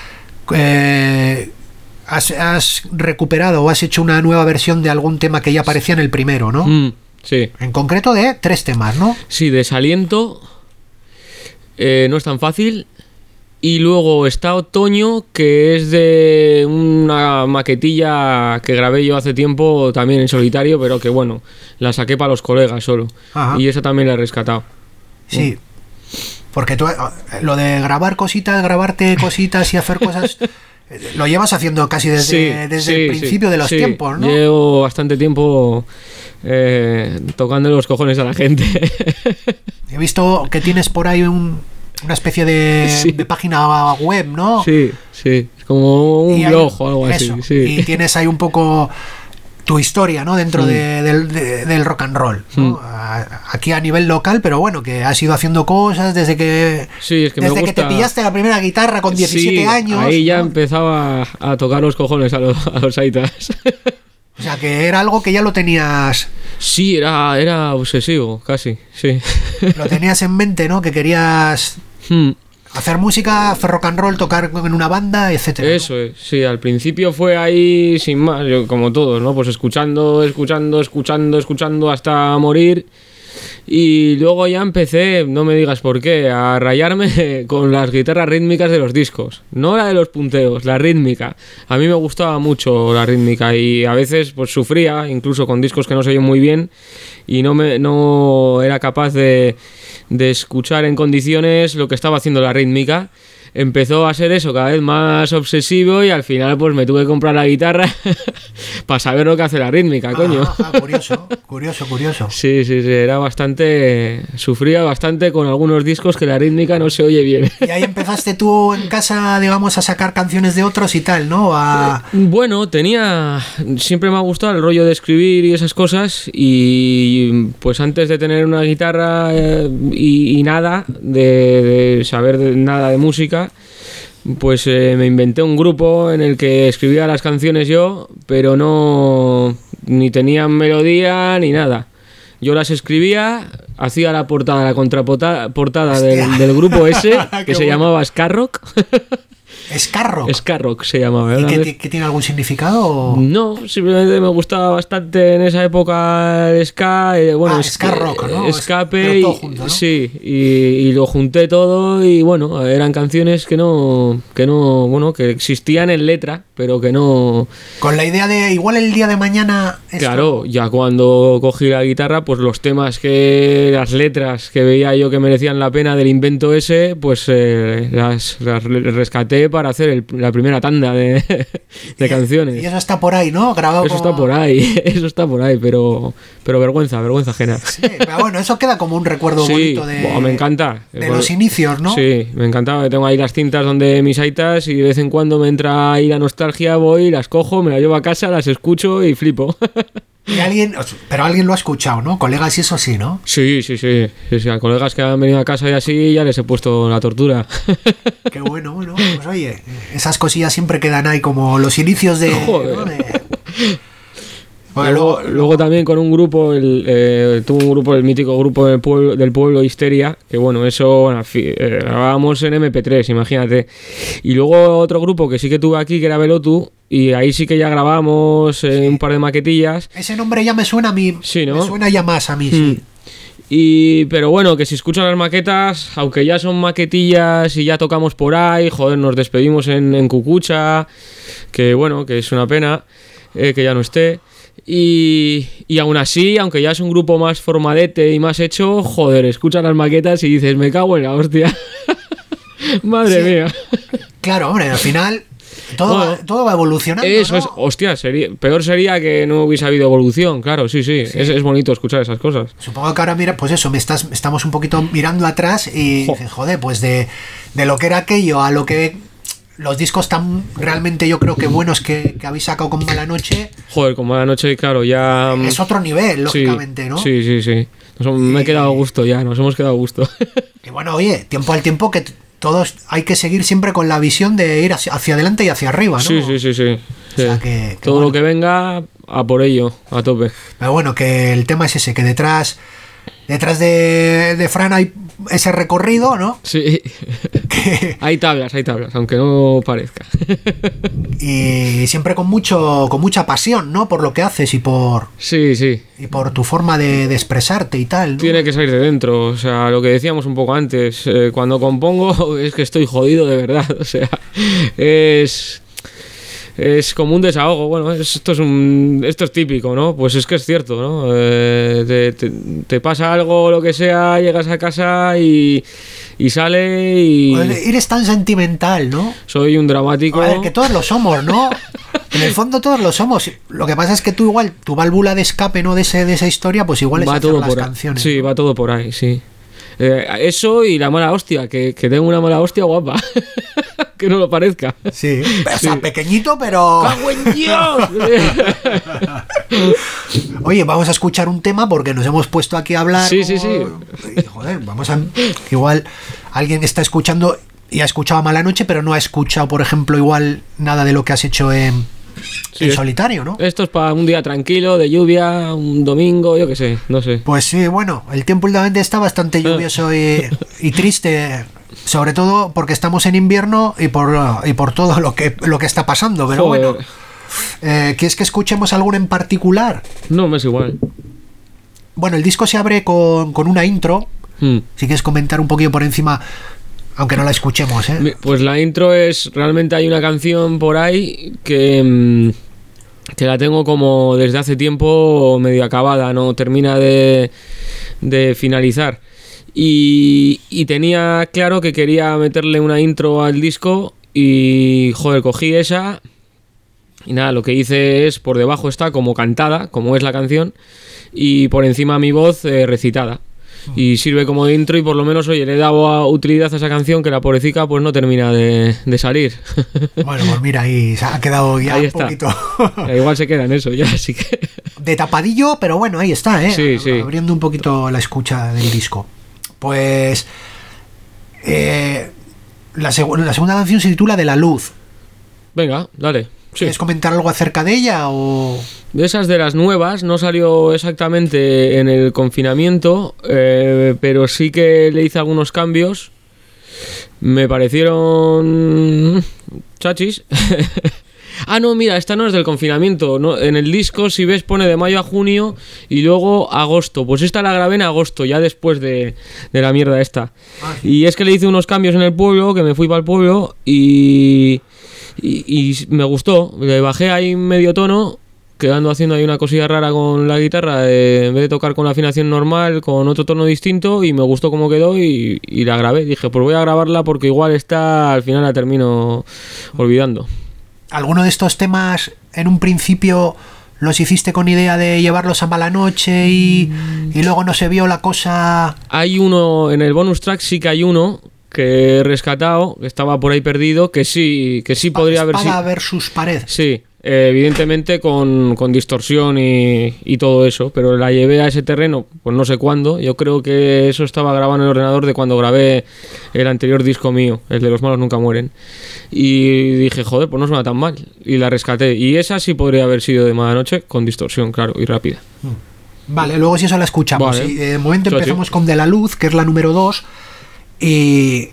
Eh, has, has recuperado o has hecho una nueva versión de algún tema que ya aparecía en el primero, ¿no? Mm, sí. En concreto de tres temas, ¿no? Sí, Desaliento, eh, no es tan fácil. Y luego está Otoño, que es de una maquetilla que grabé yo hace tiempo, también en solitario, pero que bueno, la saqué para los colegas solo. Ajá. Y esa también la he rescatado. Sí. Porque tú, eh, lo de grabar cositas, grabarte cositas y hacer cosas, eh, lo llevas haciendo casi desde, Sí, desde sí, el principio sí, de los sí. tiempos, ¿no? Llevo bastante tiempo eh, tocando los cojones a la gente. He visto que tienes por ahí un, una especie de, Sí. de página web, ¿no? Sí, sí, es como un Y hay- blog o algo así. eso, Sí. Y tienes ahí un poco tu historia, ¿no? Dentro Mm. de- del, de- del rock and roll, ¿no? Mm. A- Aquí a nivel local, pero bueno, que has ido haciendo cosas desde que Sí, es que me desde que te gusta- pillaste la primera guitarra con diecisiete Sí, años. ahí ya ¿no? empezaba a tocar los cojones a los, a los aitas. O sea, que era algo que ya lo tenías Sí, era, era obsesivo, casi, sí. lo tenías en mente, ¿no? Que querías Hmm, hacer música, hacer rock and roll, tocar en una banda, etcétera, ¿no? Eso es, sí, al principio fue ahí sin más, yo, como todos, ¿no? Pues escuchando, escuchando, escuchando, escuchando hasta morir. Y luego ya empecé, no me digas por qué, a rayarme con las guitarras rítmicas de los discos. No la de los punteos, la rítmica. A mí me gustaba mucho la rítmica y a veces pues sufría, incluso con discos que no se oyen muy bien, y no, me, no era capaz de, de escuchar en condiciones lo que estaba haciendo la rítmica. Empezó a ser eso cada vez más obsesivo y al final pues me tuve que comprar la guitarra para saber lo que hace la rítmica, coño. Ah, ah, curioso, curioso, curioso. Sí, sí, sí, era bastante... Sufría bastante con algunos discos que la rítmica no se oye bien. Y ahí empezaste tú en casa, digamos, a sacar canciones de otros y tal, ¿no? A... Bueno, tenía... Siempre me ha gustado el rollo de escribir y esas cosas y pues antes de tener una guitarra eh, y, y nada, de, de saber de- nada de música, pues eh, me inventé un grupo en el que escribía las canciones yo, pero no... ni tenían melodía ni nada. Yo las escribía, hacía la portada, la contraportada portada del, Hostia. del grupo ese, Qué que se bueno. llamaba Scarrock. Scarrock. Scarrock se llamaba. ¿Y Una que, vez- ti- que tiene algún significado? o- No, simplemente me gustaba bastante en esa época el ska, eh, bueno, Ah, es- ska rock, ¿no? escape, Pero todo y- junto, ¿no? sí, y, y lo junté todo y bueno, eran canciones que no, que no, bueno, que existían en letra, pero que no, Con la idea de igual el día de mañana. esto- claro, ya cuando cogí la guitarra, pues los temas que, las letras que veía yo que merecían la pena del invento ese, pues eh, las, las rescaté para hacer el- la primera tanda de, de canciones. Y eso está por ahí, ¿no? Grabado Eso como- está por ahí, eso está por ahí, pero, pero vergüenza, vergüenza ajena. Sí, pero bueno, eso queda como un recuerdo Sí, bonito de, buah, me encanta. de los inicios, ¿no? Sí, me encantaba. Tengo ahí las cintas donde mis aitas y de vez en cuando me entra ahí la nostalgia, voy, las cojo, me las llevo a casa, las escucho y flipo. Y alguien, pero alguien lo ha escuchado, ¿no? Colegas y eso sí, ¿no? Sí, sí, sí, sí, sí. A colegas que han venido a casa y así ya les he puesto la tortura. Qué bueno, bueno. Pues oye, esas cosillas siempre quedan ahí como los inicios de... Joder. ¿no? De- Bueno, Luego, luego- luego también con un grupo, el, eh, tuvo un grupo, el mítico grupo del pueblo, del pueblo Histeria, que bueno, eso bueno, fi- eh, grabábamos en eme pe tres, imagínate. Y luego otro grupo que sí que tuve aquí, que era Velotu, y ahí sí que ya grabábamos eh, un par de maquetillas. Ese nombre ya me suena a mí. Sí, ¿no? Me suena ya más a mí, sí. Mm. Y, pero bueno, que si escuchan las maquetas, aunque ya son maquetillas y ya tocamos por ahí, joder, nos despedimos en, en Cucucha, que bueno, que es una pena eh, que ya no esté. Y, y aún así, aunque ya es un grupo más formadete y más hecho, joder, escuchas las maquetas y dices, me cago en la hostia. Madre Sí. mía. Claro, hombre, al final todo, Bueno, va, todo va evolucionando. Eso ¿no? es, hostia, sería, peor sería que no hubiese habido evolución, claro, sí, sí, Sí. Es, es bonito escuchar esas cosas. Supongo que ahora mira, pues eso, me estás, estamos un poquito mirando atrás y Jo. dices, joder, pues de, de lo que era aquello a lo que los discos tan realmente yo creo que buenos que, que habéis sacado con Mala Noche Joder, como la noche, claro, ya... es otro nivel, sí, lógicamente, ¿no? Sí, sí, sí. Nos hemos- me he Y- quedado a gusto ya, nos hemos quedado a gusto. Y bueno, oye, tiempo al tiempo que t- todos hay que seguir siempre con la visión de ir hacia, hacia adelante y hacia arriba, ¿no? Sí, sí, sí, sí. O sea, Sí. que- que Todo bueno. lo que venga, a por ello, a tope. Pero bueno, que el tema es ese, que detrás detrás de, de Fran hay ese recorrido, ¿no? Sí. Que- Hay tablas, hay tablas, aunque no parezca. y siempre con mucho con mucha pasión, ¿no? Por lo que haces y por Sí, sí. y por tu forma de, de expresarte y tal, ¿no? Tiene que salir de dentro, o sea, lo que decíamos un poco antes, eh, cuando compongo es que estoy jodido de verdad, o sea, es es como un desahogo, bueno, es- esto es un esto es típico, ¿no? Pues es que es cierto, ¿no? Eh, te, te- te pasa algo, lo que sea, llegas a casa y, y sale y Joder, eres tan sentimental, ¿no? soy un dramático. A ver, que todos lo somos, ¿no? En el fondo todos lo somos. Lo que pasa es que tú igual, tu válvula de escape, ¿no? De, ese, de esa historia, pues igual es Va hacer todo las por ahí. canciones. Sí, va todo por ahí, sí. Eh, eso y la mala hostia, que, que tengo una mala hostia guapa. Que no lo parezca. Sí. O sea, Sí. pequeñito, pero... ¡Cago en Dios! Oye, vamos a escuchar un tema porque nos hemos puesto aquí a hablar. Sí, sí, sí. Y, joder, vamos a... Igual alguien está escuchando y ha escuchado a Mala Noche, pero no ha escuchado, por ejemplo, igual nada de lo que has hecho en, Sí, en es- solitario, ¿no? Esto es para un día tranquilo, de lluvia, un domingo, yo qué sé, no sé. Pues sí, bueno, el tiempo últimamente está bastante lluvioso y, y triste, sobre todo porque estamos en invierno y por, y por todo lo que, lo que está pasando. Pero Joder. bueno, eh, ¿quieres que escuchemos alguno en particular? No, me es igual. Bueno, el disco se abre con, con una intro. Hmm. Si quieres comentar un poquillo por encima, aunque no la escuchemos, ¿eh? Mi- Pues la intro es, realmente hay una canción por ahí que, mm, que la tengo como desde hace tiempo medio acabada, no termina de, de finalizar. Y, y tenía claro que quería meterle una intro al disco y, joder, cogí esa y nada, lo que hice es, por debajo está como cantada, como es la canción, y por encima mi voz eh, recitada. Y sirve como intro y por lo menos, oye, le he dado a utilidad a esa canción que la pobrecita pues no termina de, de salir. Bueno, pues mira, ahí se ha quedado ya Ahí un está. poquito Igual se queda en eso ya, así que... de tapadillo, pero bueno, ahí está, ¿eh? Sí, sí. Abriendo un poquito la escucha del disco. Pues eh, la, seg- la segunda canción se titula De la Luz. Venga, dale. Sí. ¿Quieres comentar algo acerca de ella o...? De esas de las nuevas, no salió exactamente en el confinamiento, eh, pero sí que le hice algunos cambios. Me parecieron chachis. Ah, no, mira, esta no es del confinamiento, ¿no? En el disco, si ves, pone de mayo a junio y luego agosto. Pues esta la grabé en agosto, ya después de, de la mierda esta. Ah, Y es que le hice unos cambios en el pueblo, que me fui para el pueblo y, y, y me gustó. Le bajé ahí medio tono, quedando haciendo ahí una cosilla rara con la guitarra, eh, en vez de tocar con la afinación normal, con otro tono distinto, y me gustó cómo quedó y, y la grabé. Dije, pues voy a grabarla porque igual esta al final la termino olvidando. ¿Alguno de estos temas en un principio los hiciste con idea de llevarlos a Mala Noche y, y luego no se vio la cosa? Hay uno, en el bonus track sí que hay uno que he rescatado, que estaba por ahí perdido, que sí, que sí podría haber sido... Espada versus pared. Sí, eh, evidentemente con, con distorsión y, y todo eso, pero la llevé a ese terreno, pues no sé cuándo. Yo creo que eso estaba grabado en el ordenador de cuando grabé el anterior disco mío, el de Los Malos Nunca Mueren. Y dije, joder, pues no suena tan mal. Y la rescaté. Y esa sí podría haber sido de Mala Noche, con distorsión, claro, y rápida. Vale, luego si eso la escuchamos. Vale. Y, eh, de momento Chachi. empezamos con De la Luz, que es la número dos. Y,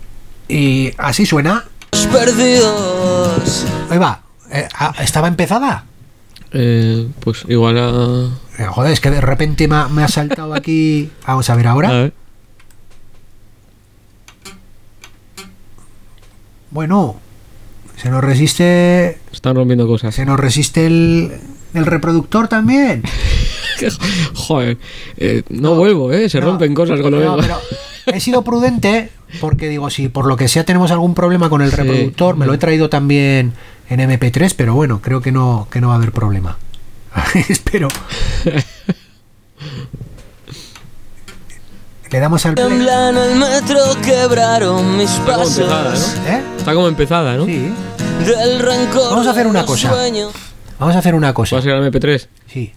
y así suena. Perdidos. Ahí va. Eh, ah, ¿Estaba empezada? Eh, pues igual a... Eh, joder, es que de repente me ha, me ha saltado aquí. Vamos a ver ahora. a ver. Bueno, se nos resiste. Están rompiendo cosas. Se nos resiste el, ¿El reproductor también? Joder, eh, no, no vuelvo, ¿eh? Se no, rompen cosas con lo no, que pero he sido prudente porque digo, si por lo que sea tenemos algún problema con el sí, reproductor, me lo he traído también en eme pe tres, pero bueno, creo que no, que no va a haber problema. Espero. Le damos al play. En el metro quebraron mis pasos. Está como empezada, ¿no? ¿Eh? Está como empezada, ¿no? Sí. Del rencor. Vamos a hacer una cosa. Vamos a hacer una cosa. ¿Vas a ir al eme pe tres? Sí.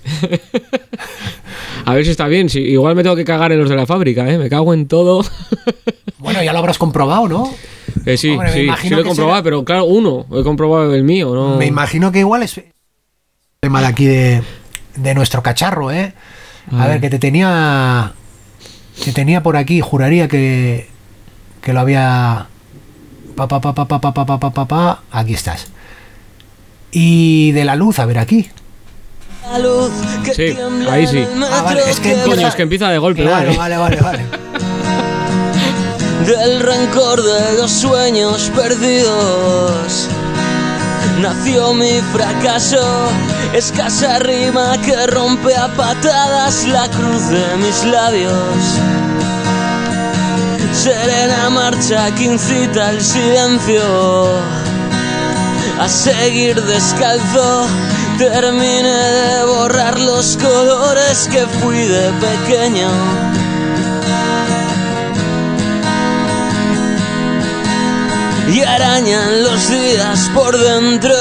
A ver si está bien. Si, igual me tengo que cagar en los de la fábrica, ¿eh? Me cago en todo. Bueno, ya lo habrás comprobado, ¿no? Eh, sí, Hombre, sí, sí lo he comprobado, será... pero claro, uno. He comprobado el mío, ¿no? Me imagino que igual es el tema de aquí de, de nuestro cacharro, ¿eh? A, a ver, ver, que te tenía... Te tenía por aquí, juraría que... Que lo había... Pa, pa, pa, pa, pa, pa, pa, pa, pa, pa. Aquí estás. Y de la luz, a ver, aquí. Sí, ahí sí. Ah, vale, es que Coño, es que empieza de golpe, claro, vale. Vale, vale, vale. Del rencor de los sueños perdidos nació mi fracaso, escasa rima que rompe a patadas la cruz de mis labios. Serena marcha que incita al silencio a seguir descalzo. Terminé de borrar los colores que fui de pequeño. Y arañan los días por dentro.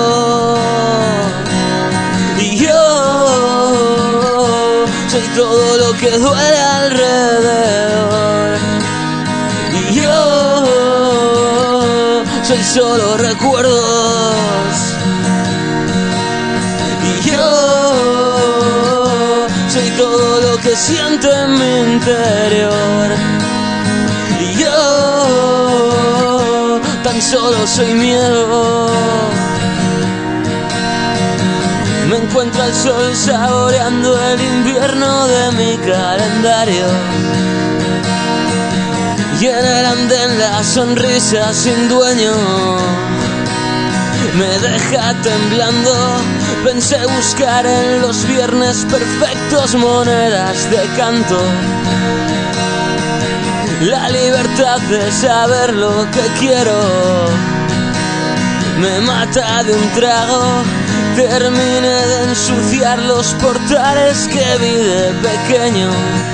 Y yo soy todo lo que duele alrededor. Y yo soy solo recuerdos. Y yo soy todo lo que siento en mi interior. Y yo tan solo soy miedo. Me encuentro al sol saboreando el invierno de mi calendario. Y en el andén la sonrisa sin dueño me deja temblando. Pensé buscar en los viernes perfectos monedas de canto. La libertad de saber lo que quiero me mata de un trago. Terminé de ensuciar los portales que vi de pequeño.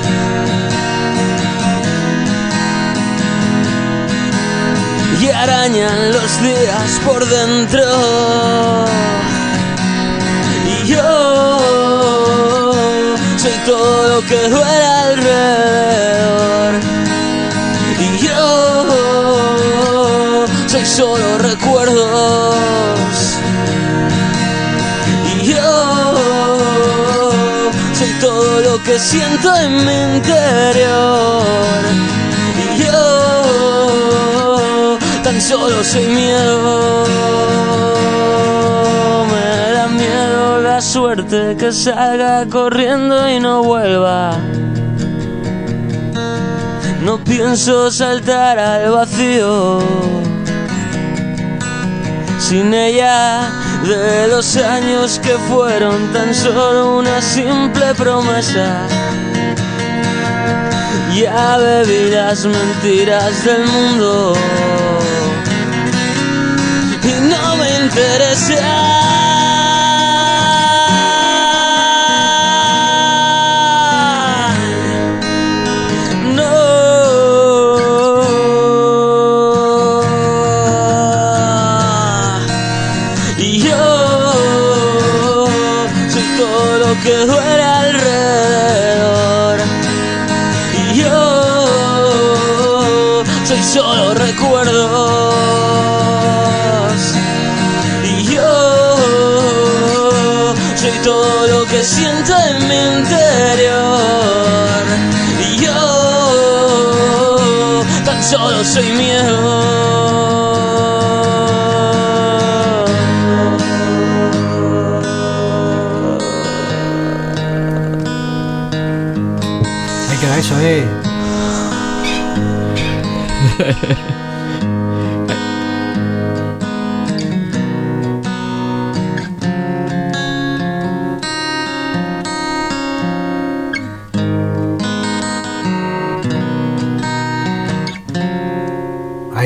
Y arañan los días por dentro. Y yo soy todo lo que duele alrededor. Y yo soy solo recuerdos. Y yo soy todo lo que siento en mi interior. Y yo tan solo soy miedo. Me da miedo la suerte que salga corriendo y no vuelva. No pienso saltar al vacío. Sin ella, de los años que fueron tan solo una simple promesa. Ya bebí las mentiras del mundo y no me interesa. Que duele alrededor. Y yo soy solo recuerdos. Y yo soy todo lo que siento en mi interior. Y yo tan solo soy miedo. Eso es.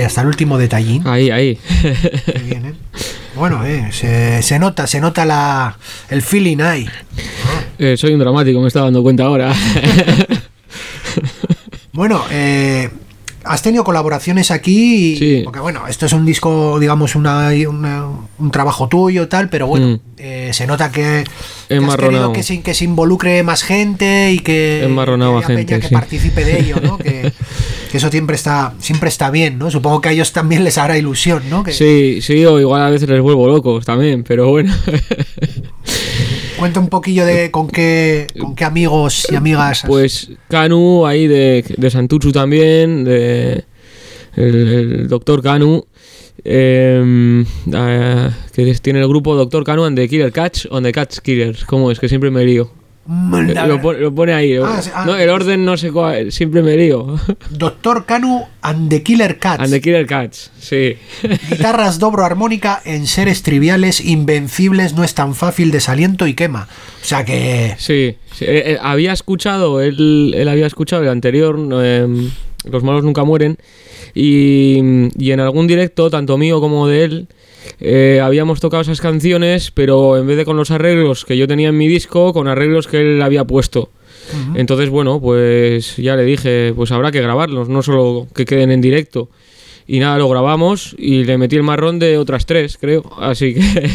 hasta el último detallín. Ahí, ahí. Qué bien, ¿eh? Bueno, eh, se, se nota, se nota la, el feeling ahí. Eh, soy un dramático, me estaba dando cuenta ahora. Bueno, eh, has tenido colaboraciones aquí, y, Sí. porque bueno, esto es un disco, digamos, una, una- un trabajo tuyo, tal, pero bueno, Mm. eh, se nota que, que has Enmarronado. querido que se, que se involucre más gente y que, Enmarronado que a haya gente, peña que sí. participe de ello, ¿no? Que, que eso siempre está, siempre está bien, ¿no? Supongo que a ellos también les hará ilusión, ¿no? Que, Sí, sí, o igual a veces les vuelvo locos también, pero bueno. Cuenta un poquillo de con qué, con qué amigos y amigas. has- Pues Canu, ahí de, de Santuchu también, de el, el doctor Canu, eh, eh, que es- tiene el grupo doctor Canu and the Killer Cats, on the Cats Killers, ¿cómo es? Que siempre me lío. Mm, la- Lo, pone, lo pone ahí. Ah, sí, ah, no, el orden no sé cuál, siempre me lío. Doctor Canu and the Killer Cats. And the Killer Cats, sí. Guitarras dobro armónica en seres triviales, invencibles, no es tan fácil, desaliento y quema. O sea que... Sí, sí, eh, eh, había escuchado, él, él había escuchado el anterior, eh, Los malos nunca mueren, y, y en algún directo, tanto mío como de él, eh, habíamos tocado esas canciones, pero en vez de con los arreglos que yo tenía en mi disco, con arreglos que él había puesto. Ujú. Entonces, bueno, pues ya le dije, pues habrá que grabarlos, no solo que queden en directo. Y nada, lo grabamos y le metí el marrón de otras tres, creo. Así que...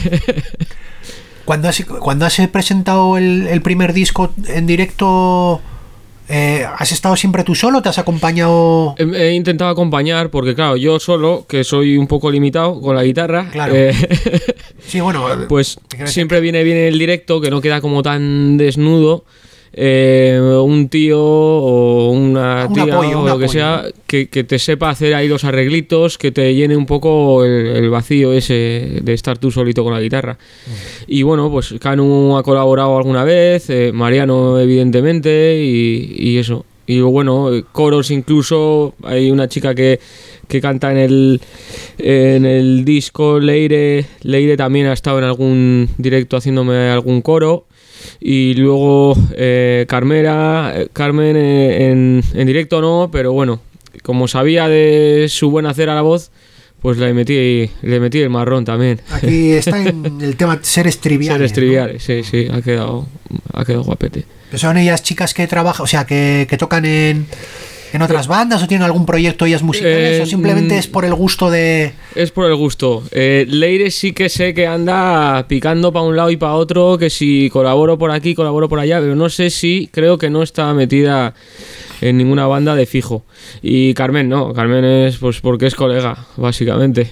Cuando has, cuando has presentado el, el primer disco en directo, eh, ¿has estado siempre tú solo? ¿Te has acompañado? He, he intentado acompañar porque, claro, yo solo, que soy un poco limitado con la guitarra, Claro. eh, Sí, bueno, pues ¿qué quieres siempre viene bien el directo, que no queda como tan desnudo. eh, un tío o una Un tía apoyo, o un lo que apoyo, sea ¿no? que, que te sepa hacer ahí los arreglitos, que te llene un poco el, el vacío ese de estar tú solito con la guitarra. Y bueno, pues Canu ha colaborado alguna vez, eh, Mariano evidentemente y, y eso. Y bueno, eh, coros incluso, hay una chica que, que canta en el, en el disco, Leire, Leire también ha estado en algún directo haciéndome algún coro. Y luego eh, Carmera, eh, Carmen eh, en, en directo no, pero bueno, como sabía de su buen hacer a la voz, pues le metí, le metí el marrón también. aquí está en el tema seres triviales. Seres ¿no? triviales, sí, sí, ha quedado, ha quedado guapete. Pero son ellas chicas que trabajan, o sea, que, que tocan en, en otras bandas o tienen algún proyecto ellas musicales Eh, o simplemente mm, es por el gusto de... Es por el gusto. Eh, Leire sí que sé que anda picando para un lado y para otro, que si colaboro por aquí, colaboro por allá, pero no sé si, creo que no está metida en ninguna banda de fijo. Y Carmen no, Carmen es pues porque es colega, básicamente.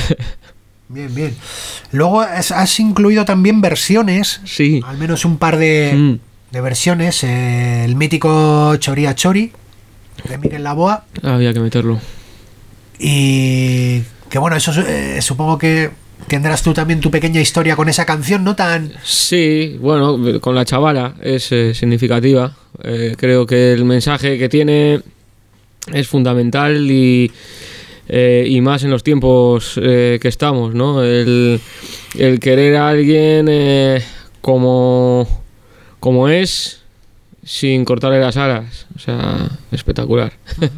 Bien, bien. Luego has, has incluido también versiones, Sí. al menos un par de, Mm. de versiones. eh, el mítico Choría Chori, de Miguel Laboa. Había que meterlo. Y que bueno, eso eh, supongo que tendrás tú también tu pequeña historia con esa canción, ¿no? Tan... Sí, bueno, con la chavala es eh, significativa. Eh, creo que el mensaje que tiene es fundamental y, eh, y más en los tiempos eh, que estamos, ¿no? El, el querer a alguien eh, como, como es, sin cortarle las alas. O sea, espectacular.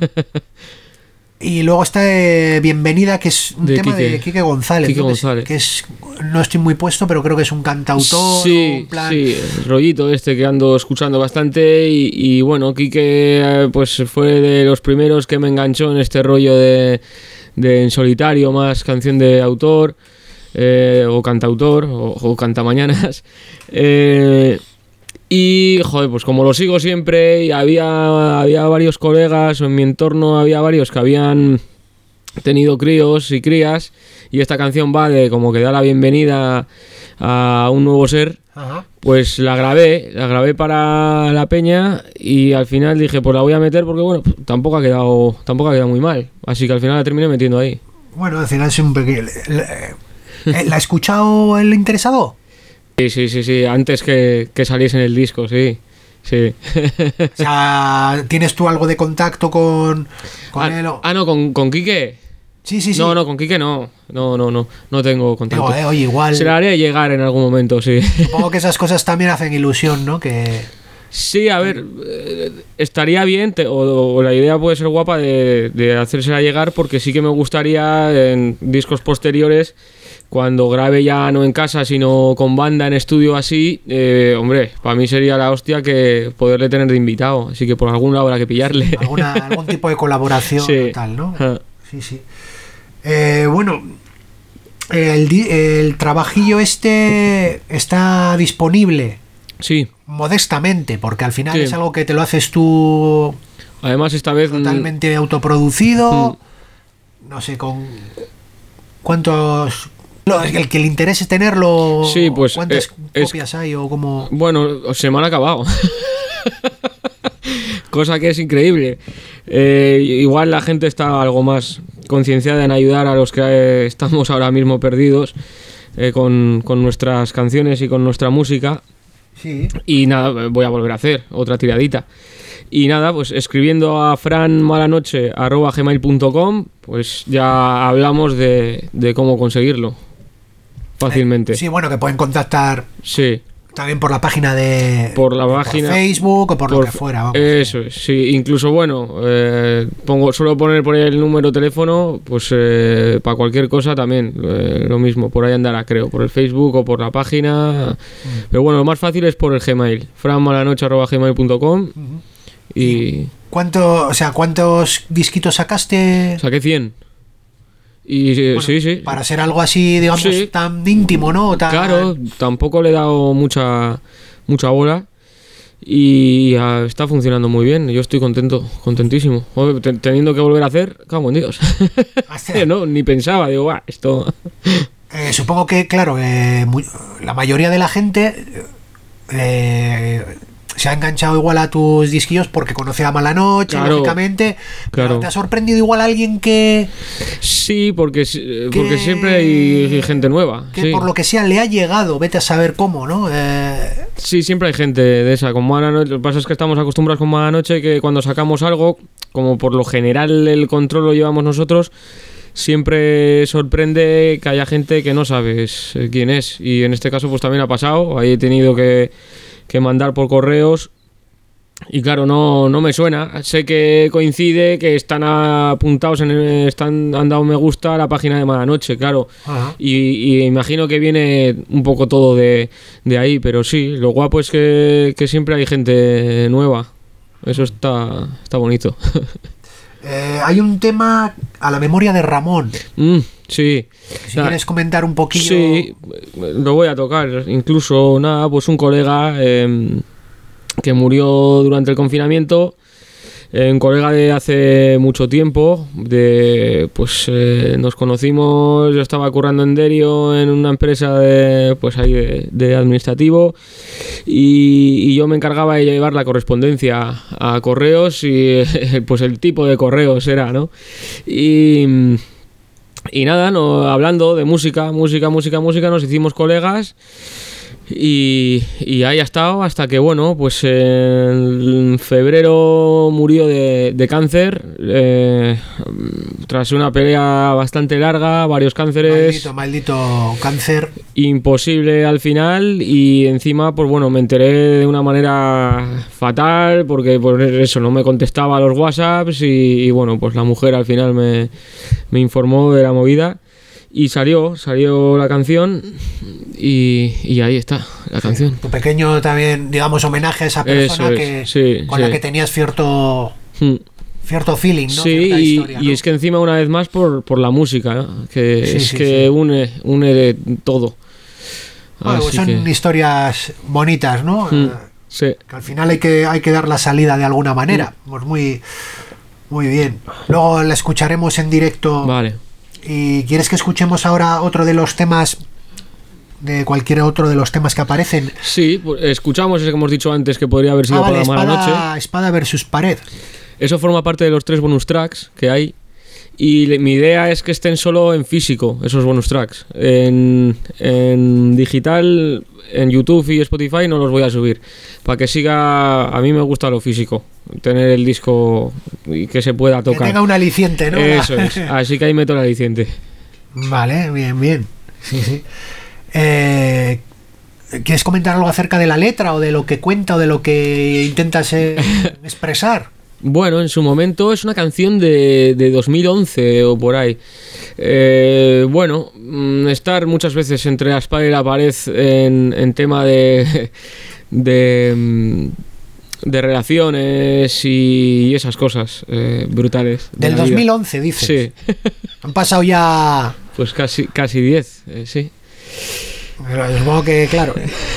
Y luego está eh, Bienvenida, que es un De tema de Quique. Quique González. Quique ¿no? Que es- González. Que es, no estoy muy puesto, pero creo que es un cantautor. Sí, un plan... sí, el rollito este que ando escuchando bastante y, y bueno, Quique eh, pues fue de los primeros que me enganchó en este rollo de, de en solitario, más canción de autor eh, o cantautor o, o cantamañanas. Eh, y joder, pues como lo sigo siempre y había, había varios colegas o en mi entorno había varios que habían tenido críos y crías y esta canción va de como que da la bienvenida a un nuevo ser, Ajá. pues la grabé, la grabé para la peña y al final dije pues la voy a meter porque bueno, tampoco ha quedado, tampoco ha quedado muy mal, así que al final la terminé metiendo ahí. Bueno, al final es un pequeño... ¿La ha escuchado el interesado? Sí, sí, sí, sí, antes que, que saliese en el disco, sí, sí. O sea, ¿tienes tú algo de contacto con, con él? ah, o- ah, no, con, con Quique. Sí, sí, sí. No, no, con Quique no, no, no, no, no tengo contacto. Digo, eh, oye, igual... Se la haré llegar en algún momento, sí. Supongo que esas cosas también hacen ilusión, ¿no? Que, Sí, a ver, eh, estaría bien, te- o, o la idea puede ser guapa de, de hacérsela llegar, porque sí que me gustaría en discos posteriores, cuando grabe ya no en casa, sino con banda en estudio así, eh, hombre, para mí sería la hostia que poderle tener de invitado, así que por algún lado habrá que pillarle. Alguna, algún tipo de colaboración Sí. o tal, ¿no? Ah. Sí, sí. Eh, bueno, el, di- el trabajillo este está disponible Sí, modestamente, porque al final Sí. es algo que te lo haces tú además esta vez... mm, totalmente autoproducido. No sé, con cuántos... lo- el que le interese tenerlo, Sí, pues, ¿cuántas eh, es- copias hay o cómo? Bueno, se me han acabado. Cosa que es increíble. Eh, igual la gente está algo más concienciada en ayudar a los que eh, estamos ahora mismo perdidos eh, con, con nuestras canciones y con nuestra música. Sí. Y nada, voy a volver a hacer otra tiradita. Y nada, pues escribiendo a franmalanoche arroba gmail punto com, pues ya hablamos de, de cómo conseguirlo fácilmente. Eh, sí, bueno, que pueden contactar Sí. también por la página de Por la de- página- Facebook o por, lo Por- que fuera, vamos. Eso es, sí, incluso bueno, eh, pongo, suelo poner por ahí el número de teléfono, pues eh, para cualquier cosa también, eh, lo mismo, por ahí andará, creo, por el Facebook o por la página. Pero bueno, lo más fácil es por el Gmail, franmalanoche arroba gmail punto com. Y ¿Cuánto, o sea, cuántos disquitos sacaste? saqué cien. Y eh, Bueno, sí, sí. Para ser algo así, digamos, Sí. tan íntimo, ¿no? Tan- Claro, tampoco le he dado mucha mucha bola y ah, está funcionando muy bien. Yo estoy contento, contentísimo. Joder, te- teniendo que volver a hacer, cago en Dios. Hostia. No, ni pensaba, digo, va, esto. Eh, supongo que, claro, eh, muy- la mayoría de la gente eh, se ha enganchado igual a tus disquillos porque conoce a Mala Noche, Claro, lógicamente. Pero claro. ¿te ha sorprendido igual alguien que, Sí, porque, si- porque Que- siempre hay gente nueva. que Sí. por lo que sea le ha llegado? Vete a saber cómo, ¿no? Eh, Sí, siempre hay gente de esa. Con Mala Noche, lo que pasa es que estamos acostumbrados con Mala Noche que cuando sacamos algo, como por lo general el control lo llevamos nosotros, siempre sorprende que haya gente que no sabes eh, quién es. Y en este caso pues también ha pasado. Ahí he tenido que, que mandar por correos. Y claro, no, no me suena. Sé que coincide, que están apuntados, en el- están, han dado me gusta a la página de Mala Noche, claro. Ajá. Y, y imagino que viene un poco todo de, de ahí, pero sí, lo guapo es que, que siempre hay gente nueva. Eso está, está bonito. eh, hay un tema a la memoria de Ramón. Mm, sí. Si Nada, quieres comentar un poquillo. Sí, lo voy a tocar. Incluso, nada, pues un colega eh, que murió durante el confinamiento, eh, un colega de hace mucho tiempo, de pues eh, nos conocimos, yo estaba currando en Derio en una empresa de pues ahí de, de administrativo y, y yo me encargaba de llevar la correspondencia a correos y pues el tipo de correos era, ¿no? Y Y nada, no, hablando de música, música, música, música, nos hicimos colegas y, y ahí ha estado hasta que, bueno, pues en febrero murió de, de cáncer, eh, tras una pelea bastante larga, varios cánceres, Maldito, maldito cáncer. imposible al final y encima, pues bueno, me enteré de una manera fatal porque por eso no me contestaba a los WhatsApps y, y bueno, pues la mujer al final me, me informó de la movida. Y salió, salió la canción y, y ahí está, la canción. Tu pequeño también, digamos, homenaje a esa persona Eso es, que, sí, con sí. la que tenías cierto Mm. cierto feeling, ¿no? Sí, Cierta y, historia, y ¿no? es que encima una vez más por, por la música, ¿no? Que Sí, es sí, que sí. une, une de todo. Bueno, pues Así son que, historias bonitas, ¿no? mm, Eh, sí. que al final hay que, hay que dar la salida de alguna manera. Pues muy, muy bien. Luego la escucharemos en directo. Vale. ¿Y quieres que escuchemos ahora otro de los temas, de cualquier otro de los temas que aparecen? Sí, pues escuchamos ese que hemos dicho antes que podría haber sido Ah, vale, por la mala espada, noche. espada versus pared. Eso forma parte de los tres bonus tracks que hay. Y le- mi idea es que estén solo en físico, esos bonus tracks. En, en digital, en YouTube y Spotify no los voy a subir. Para que siga, a mí me gusta lo físico, tener el disco y que se pueda Que tocar. tenga un aliciente, ¿no? Eso es, así que ahí meto el aliciente. Vale, bien, bien. Sí, sí. Eh, ¿Quieres comentar algo acerca de la letra o de lo que cuenta o de lo que intentas eh, expresar? Bueno, en su momento es una canción de, de dos mil once o por ahí. Eh, bueno, estar muchas veces entre la espada y la pared en, en tema de, de, de relaciones y esas cosas eh, brutales. De Del dos mil once, vida. dices. Sí. Han pasado ya... Pues casi casi diez, eh, sí. Pero supongo que, claro...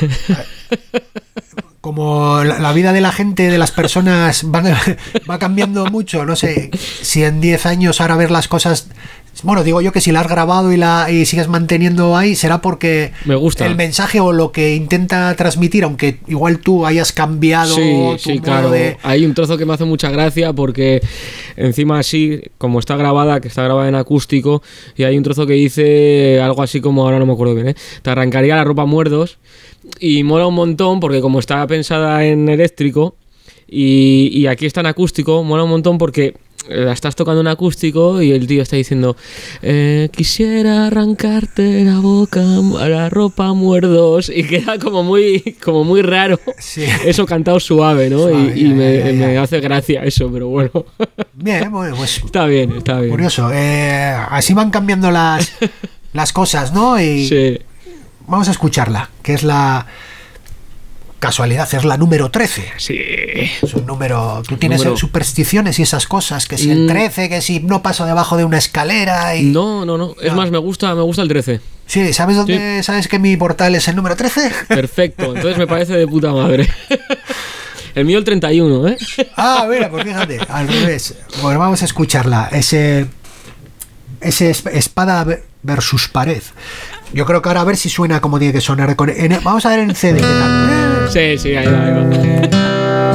Como la, la vida de la gente, de las personas va, va cambiando mucho, no sé, si en diez años ahora ver las cosas, bueno, digo yo que si la has grabado y la y sigues manteniendo ahí, será porque me gusta el mensaje o lo que intenta transmitir, aunque igual tú hayas cambiado sí, tu sí, modo claro. de... Hay un trozo que me hace mucha gracia porque encima así, como está grabada, que está grabada en acústico, y hay un trozo que dice algo así como, ahora no me acuerdo bien, ¿eh? Te arrancaría la ropa muertos. Y mola un montón porque como está pensada en eléctrico y, y aquí está en acústico, mola un montón porque la estás tocando en acústico y el tío está diciendo eh, quisiera arrancarte la boca, la ropa muertos, y queda como muy como muy raro, sí. Eso cantado suave, ¿no? Suave, y, y ya, me, ya, ya. me hace gracia eso, pero bueno. Bien, bueno, pues está bien, está bien. Curioso, eh, así van cambiando las, las cosas, ¿no? Y... Sí. Vamos a escucharla, que es la casualidad, es la número trece. Sí. Es un número... Tú tienes número... supersticiones y esas cosas, que si el trece, que si no paso debajo de una escalera y... No, no, no. Es no. más, me gusta, me gusta el trece. Sí, ¿sabes dónde? Sí. ¿Sabes que mi portal es el número trece? Perfecto, entonces me parece de puta madre. El mío el treinta y uno, ¿eh? Ah, mira, pues fíjate, al revés. Bueno, vamos a escucharla. Ese... Ese espada versus pared. Yo creo que ahora a ver si suena como tiene que sonar. Con, en, vamos a ver en C D qué tal. Sí, sí, ahí va, ahí va.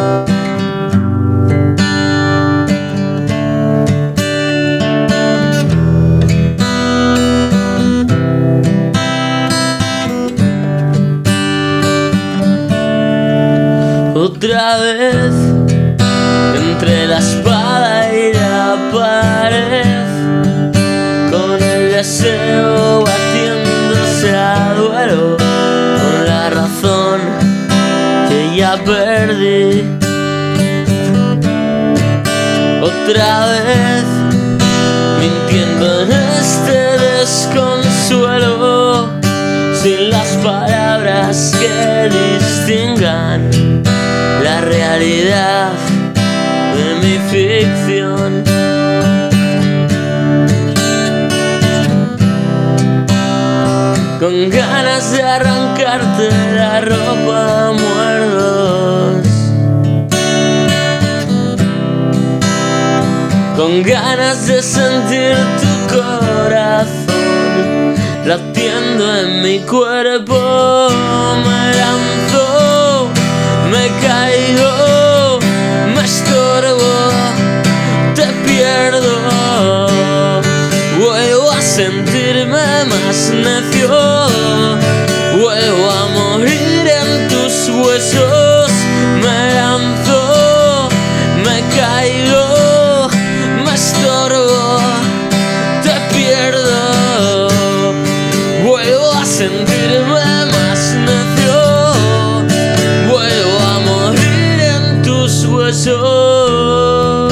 Otra vez entre la espada y la pared, con el deseo batiéndose a duelo, con la razón que ya perdí. Otra vez mintiendo en este desconsuelo, sin las palabras que distingan la realidad de mi ficción. Con ganas de arrancarte la ropa muertos, con ganas de sentir tu corazón latiendo en mi cuerpo. Me lanzo, me caigo, me estorbo, te pierdo. Vuelvo a sentirme más necio, vuelvo a morir en tus huesos. Me lanzo, me caigo, me estorbo, te pierdo. Vuelvo a sentirme más necio, vuelvo a morir en tus huesos.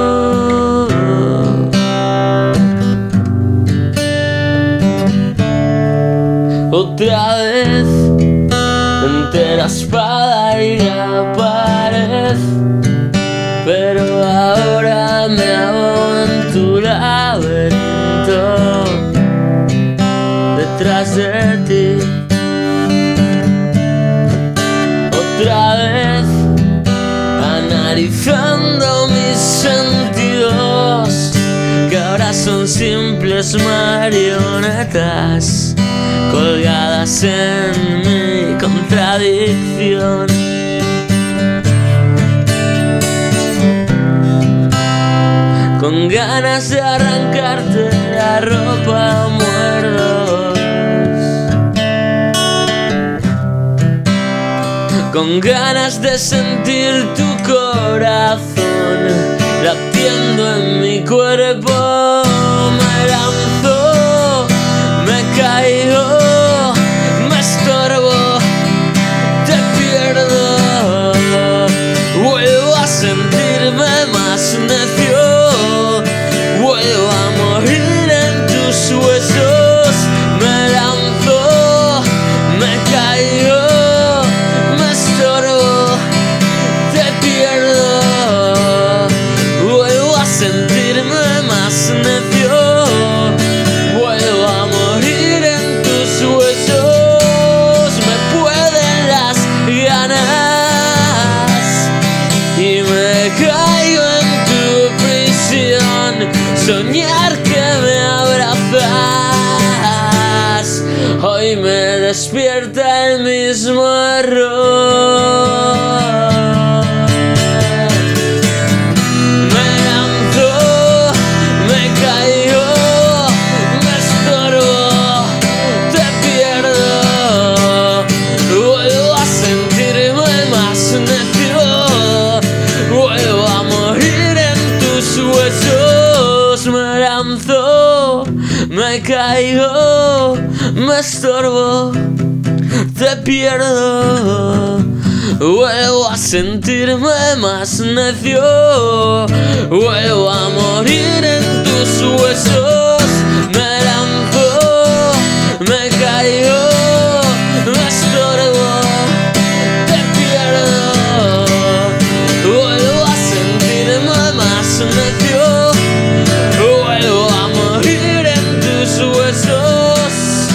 Otra vez entre la espada y la pared, pero ahora me ahogo en tu laberinto, detrás de ti. Otra vez analizando mis sentidos, que ahora son simples marionetas colgadas en mi contradicción. Con ganas de arrancarte la ropa muertos, con ganas de sentir tu corazón latiendo en mi cuerpo. Me lanzo, me caigo, me estorbo, mismo error. Me lanzo, me caigo, me estorbo, te pierdo. Vuelvo a sentirme más necio, vuelvo a morir en tus huesos. Me lanzo, me caigo, me estorbo, te pierdo. Vuelvo a sentirme más necio, vuelvo a morir en tus huesos. Me lanzo, me caigo, me estorbo, te pierdo. Vuelvo a sentirme más necio, vuelvo a morir en tus huesos.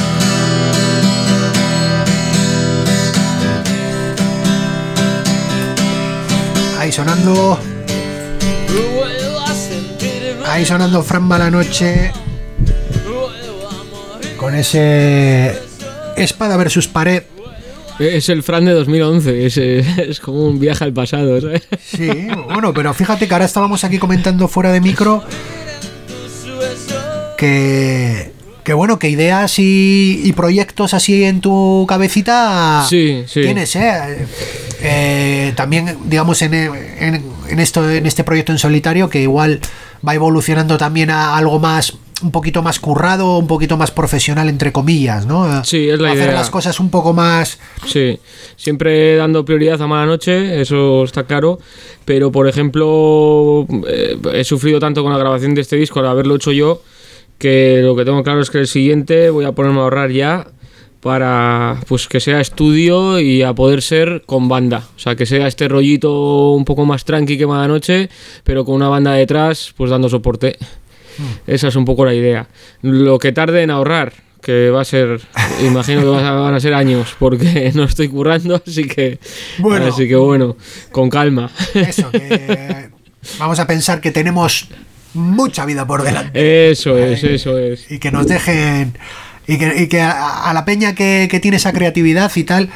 Ahí sonando, Vuelvo a sentirme, ahí sonando Fran Malanoche vuelvo a morir. con ese espada versus pared. Es el Fran de dos mil once, es, es como un viaje al pasado, ¿sabes? Sí, bueno, pero fíjate que ahora estábamos aquí comentando fuera de micro que, que bueno, que ideas y, y proyectos así en tu cabecita Sí, sí. tienes, ¿eh? Eh, también, digamos, en, en, en, esto, en este proyecto en solitario, que igual va evolucionando también a algo más, un poquito más currado, un poquito más profesional, entre comillas, ¿no? Sí, es la Hacer idea. las cosas un poco más... Sí, siempre dando prioridad a Malanoche, eso está claro, pero por ejemplo, eh, he sufrido tanto con la grabación de este disco al haberlo hecho yo, que lo que tengo claro es que el siguiente voy a ponerme a ahorrar ya para pues que sea estudio y a poder ser con banda, o sea, que sea este rollito un poco más tranqui que Malanoche, pero con una banda detrás pues dando soporte. Esa es un poco la idea. Lo que tarde en ahorrar, que va a ser, imagino que van a, van a ser años, porque no estoy currando, así que Bueno. así que bueno, con calma. Eso, que vamos a pensar que tenemos mucha vida por delante. Eso es, eso es. Y que nos dejen... Y que, y que a, a la peña que, que tiene esa creatividad y tal,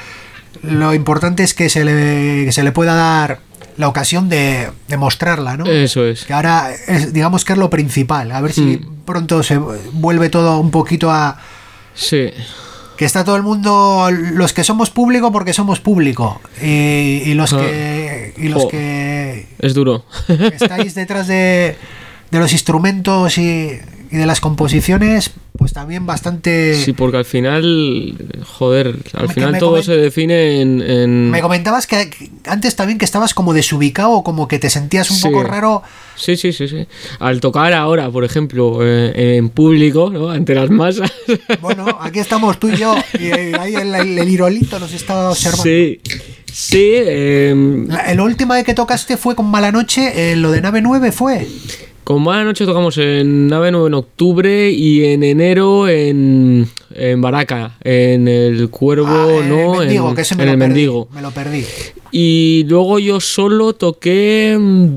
lo importante es que se le, que se le pueda dar la ocasión de, de mostrarla, ¿no? Eso es. Que ahora es, digamos que es lo principal. A ver si Mm. pronto se vuelve todo un poquito a... Sí, Que está todo el mundo, los que somos público porque somos público. Y, y los Ah. que... Y los Jo. que es duro. estáis detrás de, de los instrumentos y, y de las composiciones, pues también bastante... Sí, porque al final, joder, al Que final me todo comen- se define en... en- Me comentabas que, que antes también que estabas como desubicado, como que te sentías un Sí. poco raro. Sí, sí, sí, sí. Al tocar ahora, por ejemplo, eh, en público, ¿no? Ante las masas. Bueno, aquí estamos tú y yo, y eh, ahí el, el, el Irolito nos está observando. Sí, sí. eh, La, la última vez que tocaste fue con Malanoche, eh, lo de Nave nueve fue. Con Mala Noche tocamos en Nave nueve en octubre y en enero en, en Baraca, en el Cuervo, Ah, en ¿no? el Mendigo, en, que ese me en lo el perdí, Mendigo. Me lo perdí. Y luego yo solo toqué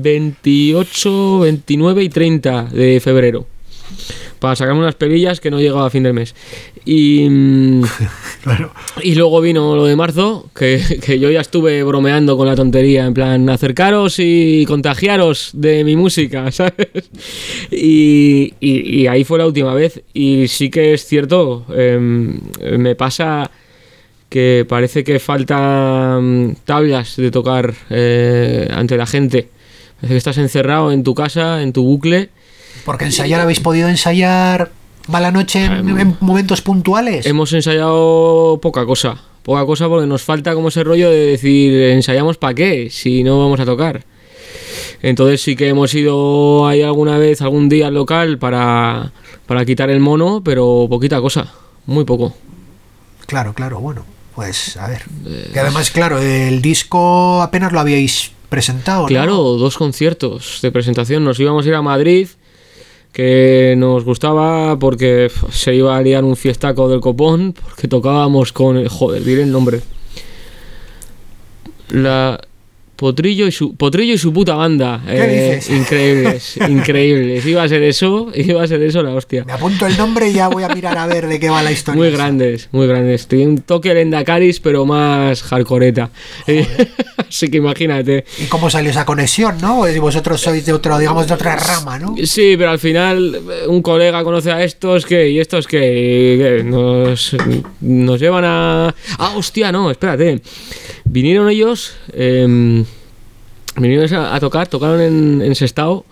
veintiocho, veintinueve y treinta de febrero. Para sacarme unas pelillas que no llegaba a fin del mes. Y, mm, Claro. y luego vino lo de marzo, que, que yo ya estuve bromeando con la tontería, en plan, acercaros y contagiaros de mi música, ¿sabes? Y, y- y ahí fue la última vez. Y sí que es cierto, em, me pasa que parece que faltan tablas de tocar eh, ante la gente. Parece que estás encerrado en tu casa, en tu bucle. Porque ensayar, ¿habéis podido ensayar Malanoche en, en momentos puntuales? Hemos ensayado poca cosa, poca cosa porque nos falta como ese rollo de decir, ¿ensayamos para qué? Si no vamos a tocar. Entonces sí que hemos ido ahí alguna vez, algún día al local para, para quitar el mono, pero poquita cosa, muy poco. Claro, claro, bueno, pues a ver. Y además, claro, el disco apenas lo habíais presentado, ¿no? Claro, dos conciertos de presentación. Nos íbamos a ir a Madrid, que nos gustaba porque pf, se iba a liar un fiestaco del copón, porque tocábamos con... Joder, diré el nombre. La Potrillo y su Potrillo y su puta banda. ¿Qué eh, dices? Increíbles, increíbles. Iba a ser eso, iba a ser eso la hostia. Me apunto el nombre y ya voy a mirar a ver de qué va la historia. Muy esa. grandes, muy grandes. Tiene un toque Lendacaris, pero más hardcoreta. Así que imagínate. ¿Y cómo salió esa conexión, no? Pues vosotros sois de otro, digamos, de otra rama, ¿no? Sí, pero al final un colega conoce a estos que y estos que nos, nos llevan a... Ah, hostia, no, espérate. Vinieron ellos, eh, vinieron a, a tocar, tocaron en, en Sestao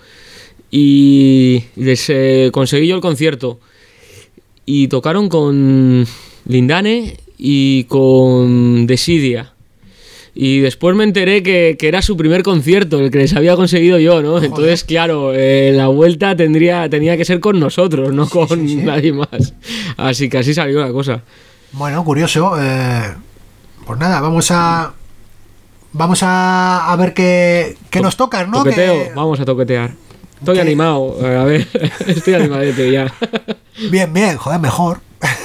y les eh, conseguí yo el concierto. Y tocaron con Lindane y con Desidia. Y después me enteré que, que era su primer concierto, el que les había conseguido yo, ¿no? Entonces, claro, eh, la vuelta tendría tenía que ser con nosotros, no Sí, con sí, sí. nadie más. Así que así salió la cosa. Bueno, curioso. Eh, pues nada, vamos a... Vamos a, a ver qué, qué nos toca, ¿no? Toqueteo, Que- vamos a toquetear. Estoy que- animado, eh, a ver, estoy animadete ya. Bien, bien, joder, mejor.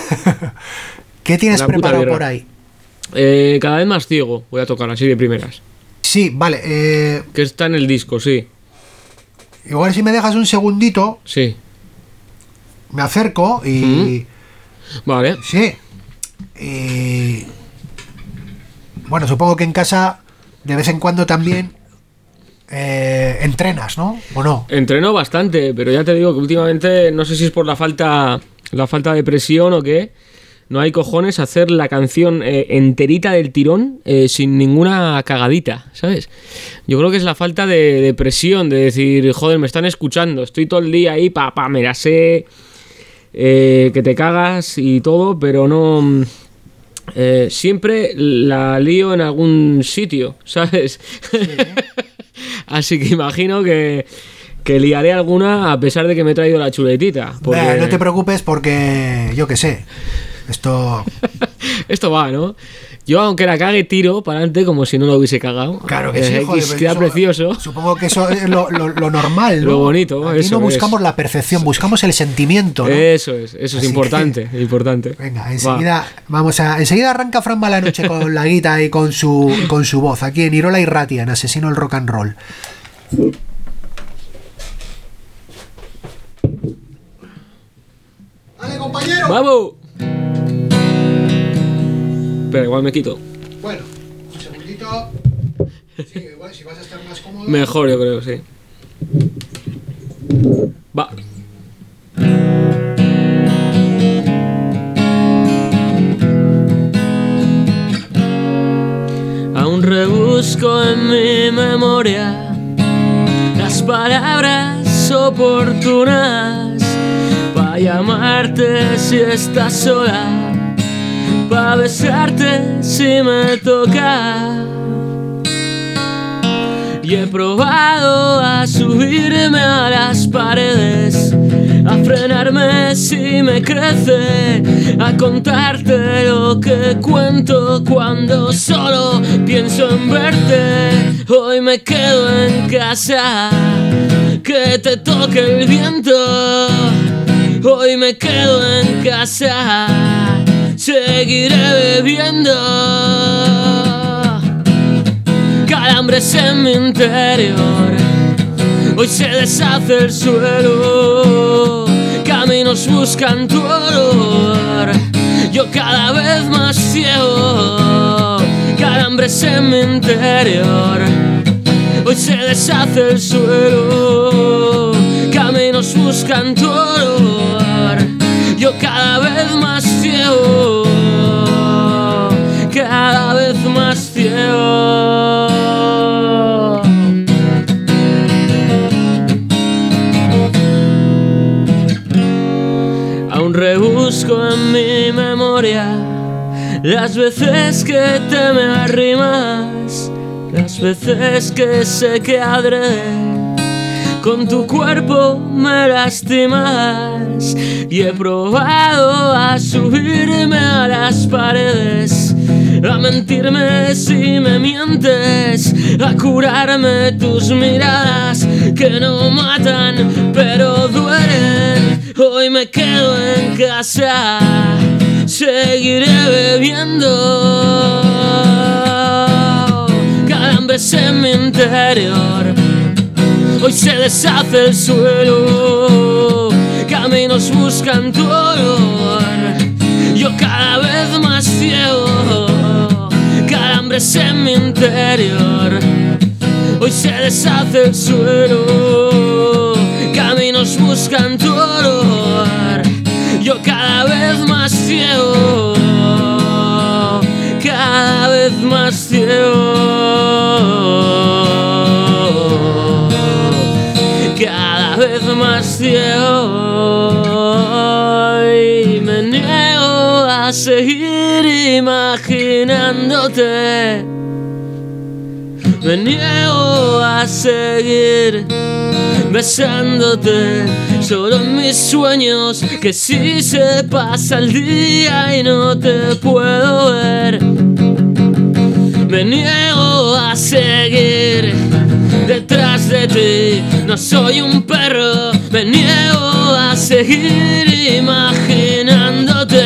¿Qué tienes La puta preparado birra. por ahí? Eh, cada vez más ciego, voy a tocar así de primeras. Sí, vale. Eh, Que está en el disco, sí, igual si me dejas un segundito, sí. me acerco y... Vale. Sí. Y... Bueno, supongo que en casa de vez en cuando también eh, entrenas, ¿no? ¿O no? Entreno bastante, pero ya te digo que últimamente no sé si es por la falta la falta de presión o qué. No hay cojones hacer la canción eh, enterita del tirón eh, sin ninguna cagadita, ¿sabes? Yo creo que es la falta de, de presión, de decir, joder, me están escuchando, estoy todo el día ahí, pa, pa, me la sé, eh, que te cagas y todo, pero no... mm, eh, siempre la lío en algún sitio, ¿sabes? Así que imagino que, que liaré alguna a pesar de que me he traído la chuletita. Porque... Eh, no te preocupes porque yo qué sé. Esto... Esto va, ¿no? Yo, aunque la cague, tiro para adelante como si no lo hubiese cagado. Claro que Eh, sí, X joder, pero queda eso- precioso. Supongo que eso es lo, lo- lo normal, ¿no? Lo bonito, Aquí eso no buscamos es. la perfección, buscamos el sentimiento, ¿no? Eso es, eso es Así importante, importante. Venga, Va. enseguida vamos a enseguida arranca Fran Malanoche con la guita y con su con su voz aquí en Irola y Ratia, en Asesino del Rock and Roll. Dale, compañero. ¡Vamos! Pero igual me quito. Bueno, un segundito. Sí, igual si vas a estar más cómodo. Mejor, yo creo, sí. Va. Aún rebusco en mi memoria las palabras oportunas para llamarte si estás sola, para besarte si me toca. Y he probado a subirme a las paredes, a frenarme si me crece, a contarte lo que cuento cuando solo pienso en verte. Hoy me quedo en casa, que te toque el viento. Hoy me quedo en casa, seguiré bebiendo. Calambres en mi interior, hoy se deshace el suelo, caminos buscan tu olor, yo cada vez más ciego. Calambres en mi interior, hoy se deshace el suelo, caminos buscan tu olor, yo cada vez más ciego, cada vez más ciego. Aún rebusco en mi memoria las veces que te me arrimas, las veces que sé que adrede con tu cuerpo me lastimas. Y he probado a subirme a las paredes, a mentirme si me mientes, a curarme tus miradas que no matan pero duelen. Hoy me quedo en casa, seguiré bebiendo. Calambres flores en mi interior. Hoy se deshace el suelo, caminos buscan tu olor. Yo cada vez más ciego, calambres en mi interior. Hoy se deshace el suelo, caminos buscan tu olor. Yo cada vez más ciego, cada vez más ciego, cada vez más ciego. Y me niego a seguir imaginándote. Me niego a seguir besándote. Solo en mis sueños, que si se pasa el día y no te puedo ver. Me niego a seguir detrás de ti, no soy un perro. Me niego a seguir imaginándote.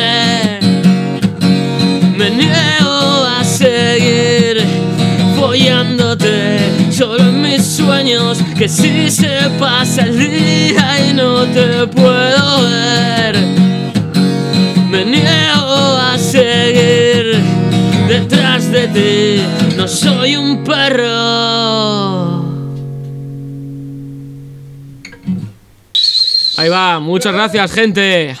Me niego a seguir follándote. Solo en mis sueños, que si se pasa el día y no te puedo ver. Me niego a seguir detrás de ti, no soy un perro. Ahí va, muchas gracias, gente.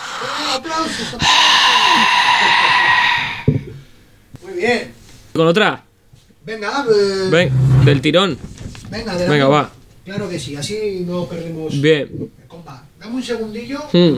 Muy bien. ¿Con otra? Venga, eh, Ven, del tirón. venga, adelante. Venga, va. Claro que sí, así no perdemos. Bien. Compa, dame un segundillo. Hmm.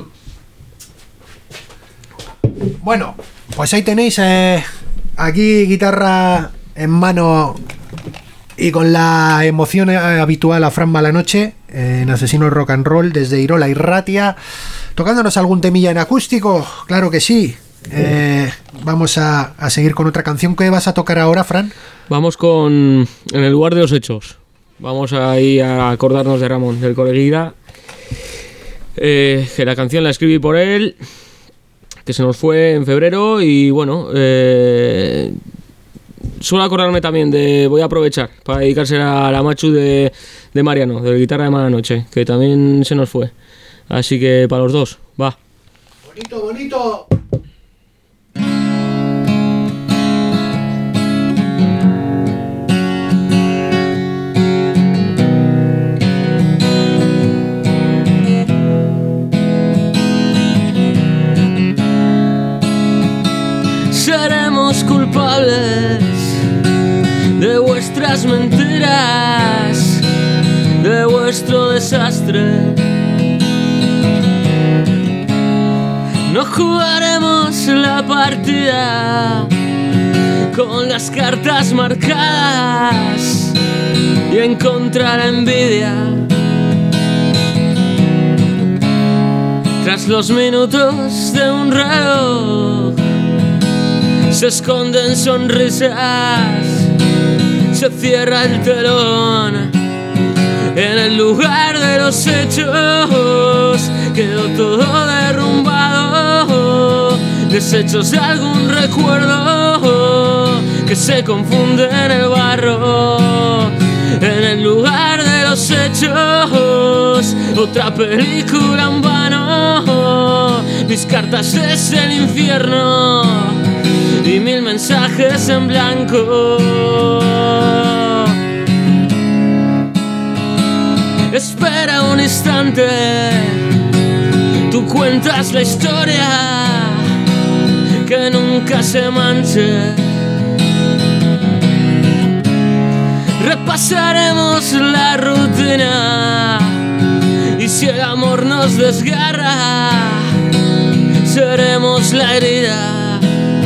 Bueno, pues ahí tenéis eh, aquí guitarra en mano y con la emoción eh, habitual a Fran Malanoche eh, en Asesino Rock and Roll desde Irola y Ratia, tocándonos algún temilla en acústico, claro que sí. Eh, vamos a, a seguir con otra canción. ¿Qué vas a tocar ahora, Fran? Vamos con En el lugar de los hechos. Vamos ahí a acordarnos de Ramón, del coleguita. Eh, que la canción la escribí por él, que se nos fue en febrero. Y bueno, eh, suelo acordarme también de... Voy a aprovechar para dedicársela a la Machu de, de Mariano, de la guitarra de Malanoche, que también se nos fue. Así que para los dos, va. Bonito, bonito. Seremos culpables de vuestras mentiras, de vuestro desastre. No jugaremos la partida con las cartas marcadas y en contra la envidia. Tras los minutos de un reloj se esconden sonrisas, se cierra el telón. En el lugar de los hechos quedó todo derrumbado, desechos de algún recuerdo que se confunde en el barro. En el lugar de los hechos, otra película en vano, mis cartas desde el infierno y mil mensajes en blanco. Espera un instante, tú cuentas la historia que nunca se manche. Repasaremos la rutina y si el amor nos desgarra, seremos la herida.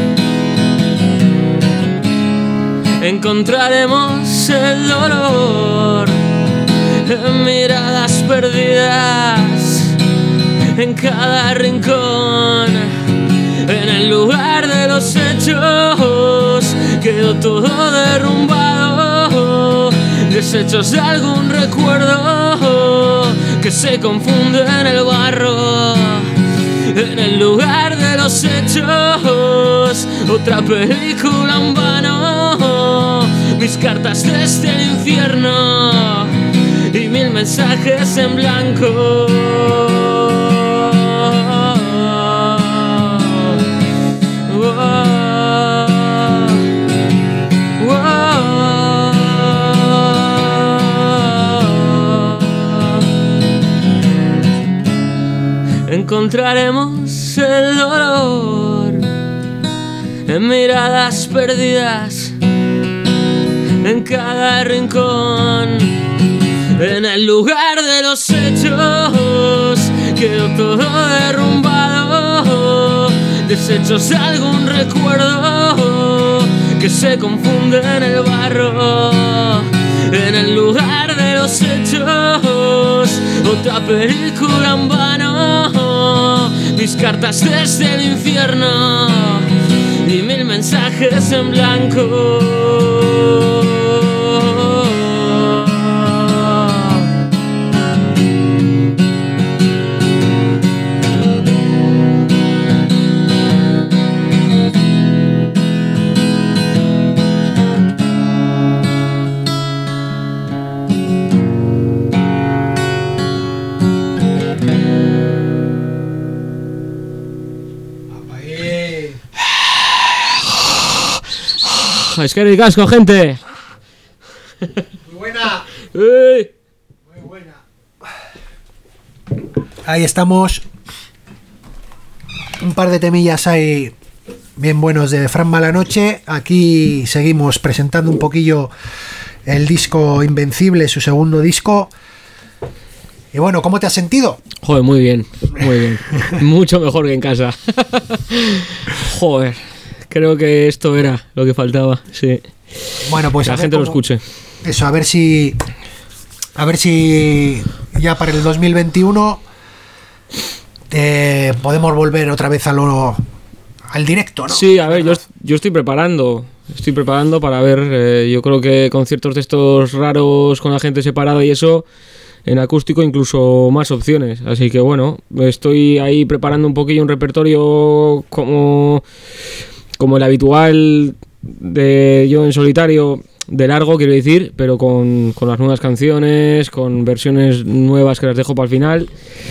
Encontraremos el dolor en miradas perdidas, en cada rincón. En el lugar de los hechos quedó todo derrumbado, desechos de algún recuerdo que se confunde en el barro. En el lugar de los hechos, otra película en vano, mis cartas desde el infierno y mil mensajes en blanco. Encontraremos el dolor en miradas perdidas, en cada rincón, en el lugar de los hechos, quedó todo derrumbado, desechos de algún recuerdo que se confunde en el barro. En el lugar de los hechos, otra película en vano, mis cartas desde el infierno y mil mensajes en blanco. Es que el casco, gente. Muy buena. ¡Ey! Muy buena. Ahí estamos. Un par de temillas ahí bien buenos de Fran Malanoche. Aquí seguimos presentando un poquillo el disco Invencible, su segundo disco. Y bueno, ¿cómo te has sentido? Joder, muy bien, muy bien. Mucho mejor que en casa. Joder. Creo que esto era lo que faltaba, sí. Bueno, pues que la gente cómo, lo escuche. Eso, a ver si a ver si ya para el dos mil veintiuno eh, podemos volver otra vez a lo al directo, ¿no? Sí, a ver, yo, yo estoy preparando, estoy preparando para ver, eh, yo creo que conciertos de estos raros con la gente separada y eso, en acústico incluso más opciones, así que bueno, estoy ahí preparando un poquillo un repertorio como... como el habitual de yo en solitario, de largo quiero decir, pero con, con las nuevas canciones, con versiones nuevas que las dejo para el final,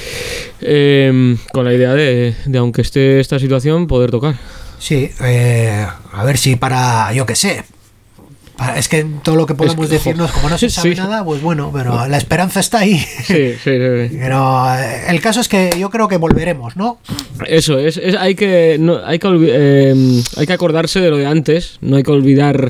eh, con la idea de, de, aunque esté esta situación, poder tocar. Sí, eh, a ver si para, yo qué sé, para, es que todo lo que podemos es que, decirnos, como no se sabe sí. nada, pues bueno, pero la esperanza está ahí. Sí, sí, sí. Pero eh, el caso es que yo creo que volveremos, ¿no? Eso, es, es hay que no, hay que eh, hay que acordarse de lo de antes, no hay que olvidar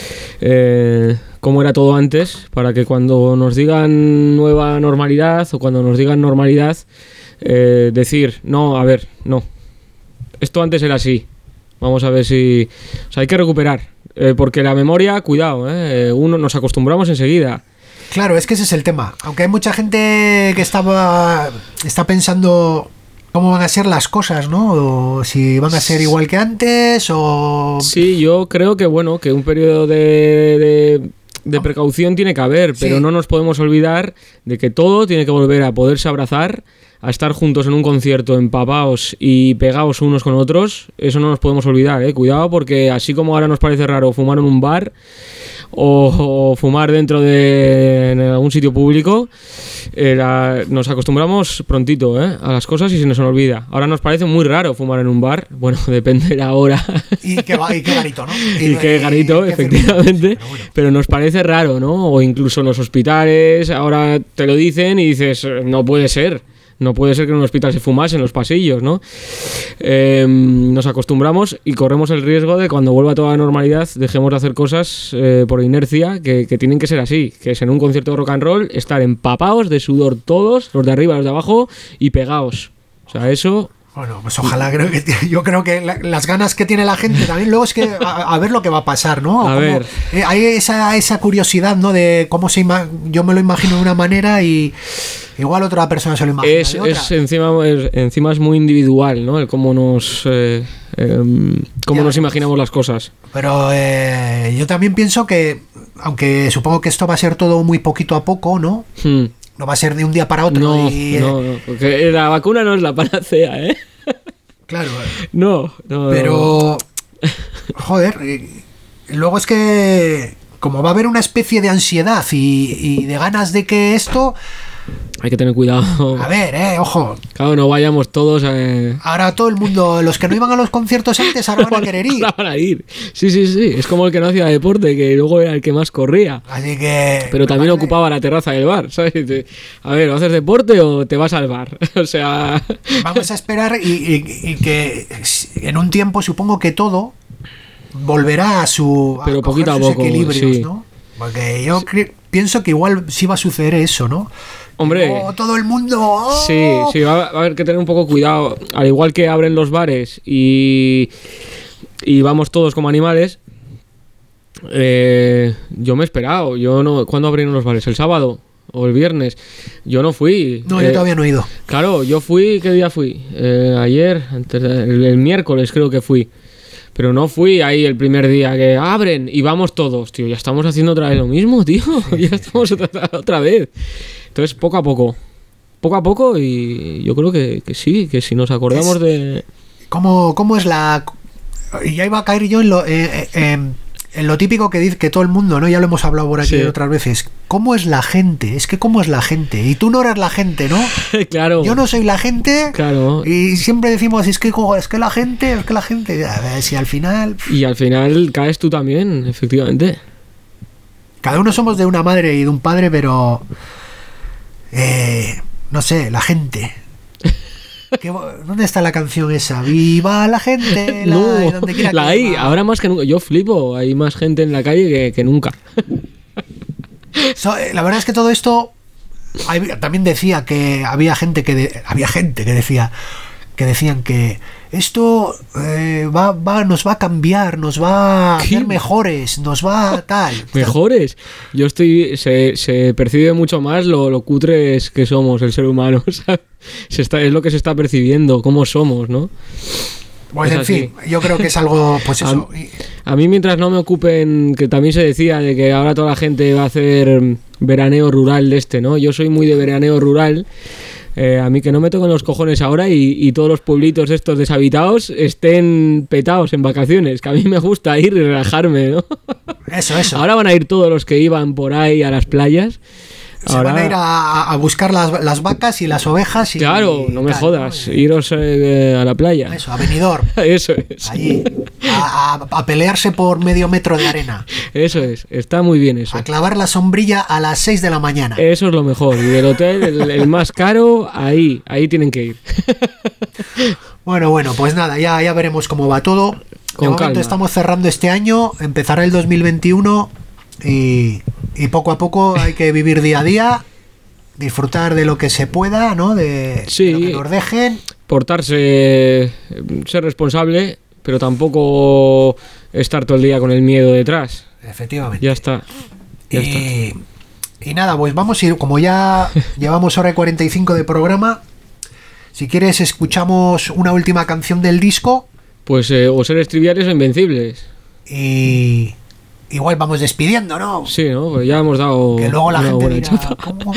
eh, cómo era todo antes, para que cuando nos digan nueva normalidad o cuando nos digan normalidad, eh, decir, no, a ver, no, esto antes era así, vamos a ver si... O sea, hay que recuperar, eh, porque la memoria, cuidado, eh, uno nos acostumbramos enseguida. Claro, es que ese es el tema, aunque hay mucha gente que estaba está pensando... ¿Cómo van a ser las cosas, no? O si van a ser igual que antes o... Sí, yo creo que, bueno, que un periodo de, de, de precaución tiene que haber, pero sí. No nos podemos olvidar de que todo tiene que volver a poderse abrazar, a estar juntos en un concierto, empapaos y pegados unos con otros. Eso no nos podemos olvidar, ¿eh? Cuidado, porque así como ahora nos parece raro fumar en un bar o, o fumar dentro de en algún sitio público, eh, la, nos acostumbramos prontito ¿eh? a las cosas y se nos olvida. Ahora nos parece muy raro fumar en un bar, bueno, depende de la hora. Y qué, y qué garito, ¿no? Y, y qué garito, y, efectivamente, pero, bueno. Pero nos parece raro, ¿no? O incluso en los hospitales, ahora te lo dicen y dices, no puede ser. No puede ser que en un hospital se fumase en los pasillos, ¿no? Eh, nos acostumbramos y corremos el riesgo de cuando vuelva toda la normalidad dejemos de hacer cosas eh, por inercia que, que tienen que ser así, que es en un concierto de rock and roll estar empapados de sudor todos, los de arriba, los de abajo y pegados. O sea, eso... Bueno, pues ojalá, creo que yo creo que la, las ganas que tiene la gente también luego es que a, a ver lo que va a pasar, ¿no? A como, ver. Eh, hay esa, esa curiosidad, ¿no? De cómo se ima- yo me lo imagino de una manera y igual otra persona se lo imagina es, de otra. Es encima, es, encima es muy individual, ¿no? El cómo nos eh, eh, cómo ya, nos imaginamos las cosas. Pero eh, yo también pienso que, aunque supongo que esto va a ser todo muy poquito a poco, ¿no? Hmm. No va a ser de un día para otro. No, y, eh, no, no, porque la vacuna no es la panacea, ¿eh? Claro. No, no. Pero, joder, y luego es que como va a haber una especie de ansiedad y, y de ganas de que esto... Hay que tener cuidado. A ver, eh, ojo. Claro, no vayamos todos a... Ahora todo el mundo, los que no iban a los conciertos antes, ahora van a querer ir. Ahora van a ir. Sí, sí, sí. Es como el que no hacía deporte, que luego era el que más corría. Así que... Pero también parece... ocupaba la terraza del bar, ¿sabes? A ver, ¿o haces deporte o te vas al bar? O sea... Vamos a esperar y, y, y que en un tiempo supongo que todo volverá a su... A Pero poquito a sus poco, equilibrios, sí. ¿no? Porque yo cre- pienso que igual sí va a suceder eso, ¿no? Hombre... Oh, todo el mundo... ¡oh! Sí, sí, va a haber que tener un poco cuidado. Al igual que abren los bares y, y vamos todos como animales, eh, yo me he esperado. Yo no, ¿cuándo abrieron los bares? ¿El sábado o el viernes? Yo no fui. No, eh, yo todavía no he ido. Claro, yo fui, ¿qué día fui? Eh, ayer, antes de- el, el miércoles creo que fui. Pero no fui ahí el primer día que abren y vamos todos, tío. Ya estamos haciendo otra vez lo mismo, tío. Ya estamos otra, otra vez. Entonces, poco a poco. Poco a poco y yo creo que, que sí, que si nos acordamos Es- de... ¿Cómo, cómo es la...? Y ya iba a caer yo en lo, eh, eh, en, en lo típico que dice que todo el mundo, ¿no? Ya lo hemos hablado por aquí Sí. otras veces. ¿Cómo es la gente? Es que ¿cómo es la gente? Y tú no eres la gente, ¿no? Claro. Yo no soy la gente. Claro. Y siempre decimos, es que, jo, es que la gente, es que la gente... A ver, si al final... Y al final caes tú también, efectivamente. Cada uno somos de una madre y de un padre, pero... Eh, no sé, la gente... ¿Qué- ¿Dónde está la canción esa? ¡Viva la gente! La, No, y donde quiera la que hay, va. ahora más que nunca. Yo flipo, hay más gente en la calle que, que nunca. So, eh, la verdad es que todo esto hay- también decía que había gente que de- había gente que decía que decían que esto eh, va, va nos va a cambiar, nos va a ¿Qué? hacer mejores, nos va a tal. Mejores. Yo estoy. Se, se percibe mucho más lo, lo cutres que somos, el ser humano. ¿Sabes? Se está, es lo que se está percibiendo, cómo somos, ¿no? Pues es en así. fin, yo creo que es algo, pues eso. Am- y- A mí mientras no me ocupen, que también se decía de que ahora toda la gente va a hacer mm, veraneo rural de este, ¿no? Yo soy muy de veraneo rural. Eh, a mí que no me toquen los cojones ahora y, y todos los pueblitos estos deshabitados estén petados en vacaciones, que a mí me gusta ir y relajarme, ¿no? Eso, eso. Ahora van a ir todos los que iban por ahí a las playas. Se Ahora, van a ir a, a buscar las, las vacas y las ovejas y claro, no me tal, jodas, ¿no? iros eh, a la playa. Eso, a Benidorm, Eso es. allí, a, a- a pelearse por medio metro de arena, Eso es, está muy bien eso. a clavar la sombrilla a las seis de la mañana. Eso es lo mejor. Y del hotel, el, el más caro, ahí, ahí tienen que ir. Bueno, bueno, pues nada, ya, ya veremos cómo va todo. De Con momento calma. estamos cerrando este año, empezará el dos mil veintiuno y, y poco a poco hay que vivir día a día, disfrutar de lo que se pueda, ¿no? De, Sí. de lo que nos dejen. Portarse, eh, ser responsable, pero tampoco estar todo el día con el miedo detrás. Efectivamente. Ya está. Ya está. Y, y nada, pues vamos a ir, como ya llevamos hora y cuarenta y cinco de programa, si quieres escuchamos una última canción del disco Pues eh, o seres triviales o invencibles. y igual vamos despidiendo, ¿no? Sí, ¿no? Pues ya hemos dado Que luego la una gente buena dirá, chapa. ¿cómo?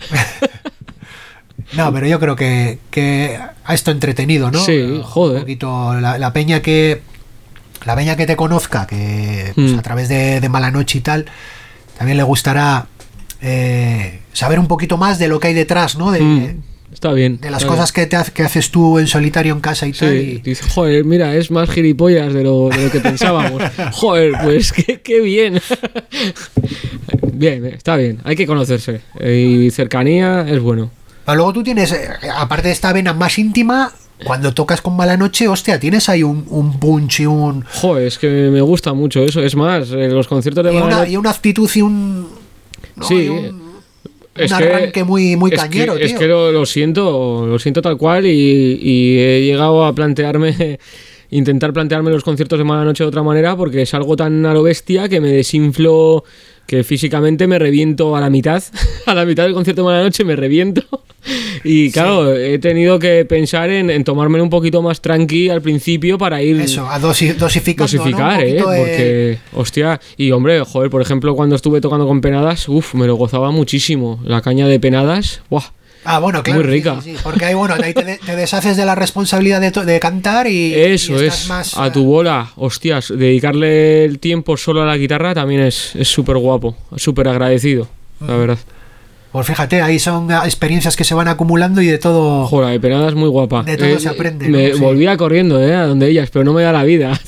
No, pero yo creo que, que ha esto entretenido, ¿no? Sí, joder. Un poquito la, la peña que la peña que te conozca, que pues, Mm. a través de, de Mala Noche y tal, también le gustará eh, saber un poquito más de lo que hay detrás, ¿no? De, Mm, está bien. de las está cosas que, te, ha- que haces tú en solitario en casa y bien. tal. Sí, y- dice, joder, mira, es más gilipollas de lo, de lo que pensábamos. Joder, pues qué, qué bien. Bien, bien, está bien. Hay que conocerse. Y cercanía es bueno. Pero luego tú tienes, eh, aparte de esta vena más íntima, cuando tocas con Mala Noche, hostia, tienes ahí un, un punch y un, Joder, es que me gusta mucho eso. Es más, eh, los conciertos de y una, Mala y una actitud y un, ¿no? Sí, y un, es un que- arranque muy, muy es cañero, que, tío. es que lo, lo siento, lo siento tal cual y, y he llegado a plantearme, intentar plantearme los conciertos de Mala Noche de otra manera porque es algo tan a lo bestia que me desinflo, que físicamente me reviento a la mitad, a la mitad del concierto de Mala Noche me reviento y claro, he tenido que pensar en, en tomármelo un poquito más tranqui al principio para ir... Eso, a dosi- dosificando, Dosificar, ¿no? Un eh, poquito de- porque, hostia, y hombre, joder, por ejemplo, cuando estuve tocando con Penadas, uff, me lo gozaba muchísimo. La caña de Penadas, ¡buah! Ah, bueno, claro. Muy rica. Sí, sí, sí, porque ahí, bueno, ahí te, de- te deshaces de la responsabilidad de, to- de cantar y. Eso y estás es, más, a eh, tu bola, hostias, dedicarle el tiempo solo a la guitarra también es súper guapo, súper agradecido, la verdad. Pues fíjate, ahí son ah, experiencias que se van acumulando y de todo. Joder, de penada es muy guapa. De todo se aprende, Me ¿no? Sí. volvía corriendo, ¿eh? A donde ellas, pero no me da la vida.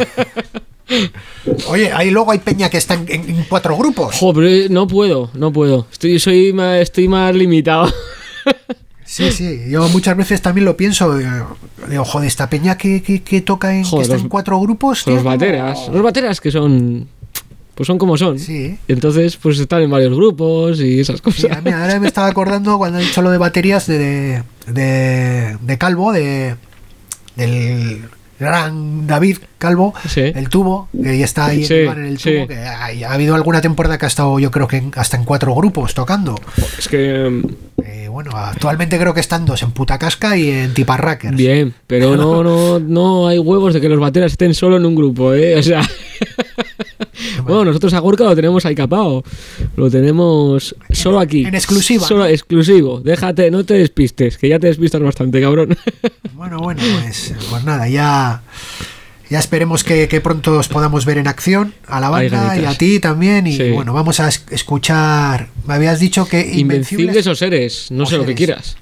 Oye, ahí luego hay peña que está en, en- en cuatro grupos. Joder, pero no puedo, no puedo. Estoy, soy más, estoy más limitado. Sí, sí, yo muchas veces también lo pienso. eh, Digo, joder, esta peña que, que, que toca en, que Joder, está los- en cuatro grupos. Los tío, bateras, no. los bateras que son, pues son como son. Sí. Y entonces, pues están en varios grupos y esas cosas. Mira, mira, ahora me estaba acordando cuando he dicho lo de baterías de, de, de Calvo, de del gran David Calvo, Sí. el tubo, que ya está ahí Sí, en, en el tubo, sí. que hay- ha habido alguna temporada que ha estado, yo creo que en- hasta en cuatro grupos tocando. Es que Eh, bueno, actualmente creo que están dos, en Puta Casca y en Tiparrackers. bien, pero no, no, no hay huevos de que los bateras estén solo en un grupo, ¿eh? O sea. Bueno, nosotros a Gorka lo tenemos ahí capado. Lo tenemos solo aquí. en exclusiva, Solo ¿no? exclusivo. Déjate, no te despistes, que ya te despistas bastante, cabrón. Bueno, bueno, pues, pues nada, ya, ya esperemos que, que pronto os podamos ver en acción, a la Hay banda y ganitas. a ti también. Y Sí. bueno, vamos a es- escuchar. Me habías dicho que Invencibles o seres, no o sé lo que seres. quieras.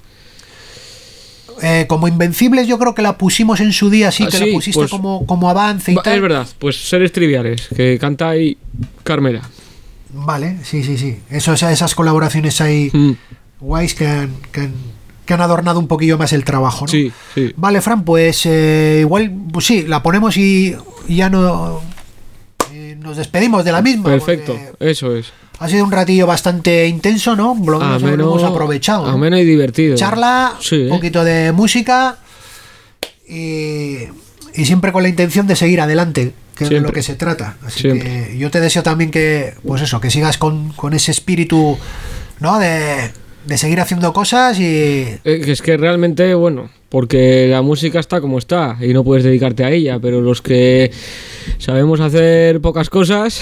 Eh, como Invencibles, yo creo que la pusimos en su día, sí, Ah, que sí, la pusiste pues- como, como avance y Va- tal. Es verdad, pues seres triviales, que canta ahí Carmela. Vale, sí, sí, sí. Eso, esa- esas colaboraciones ahí Mm, guays que han, que, han, que han adornado un poquillo más el trabajo, ¿no? Sí, sí. Vale, Fran, pues eh, igual, pues sí, la ponemos y, y ya no eh, nos despedimos de la misma. Perfecto, porque eso es. Ha sido un ratillo bastante intenso, ¿no? Lo, hemos- lo Ameno, hemos aprovechado. ¿no? ameno y divertido. Charla, Sí, un ¿eh? poquito de música y, y siempre con la intención de seguir adelante, que es de lo Siempre. que se trata. Así Siempre. que yo te deseo también que, pues eso, que sigas con, con ese espíritu, ¿no? De, de seguir haciendo cosas y... Eh, que Es que realmente, bueno, porque la música está como está y no puedes dedicarte a ella, pero los que sabemos hacer pocas cosas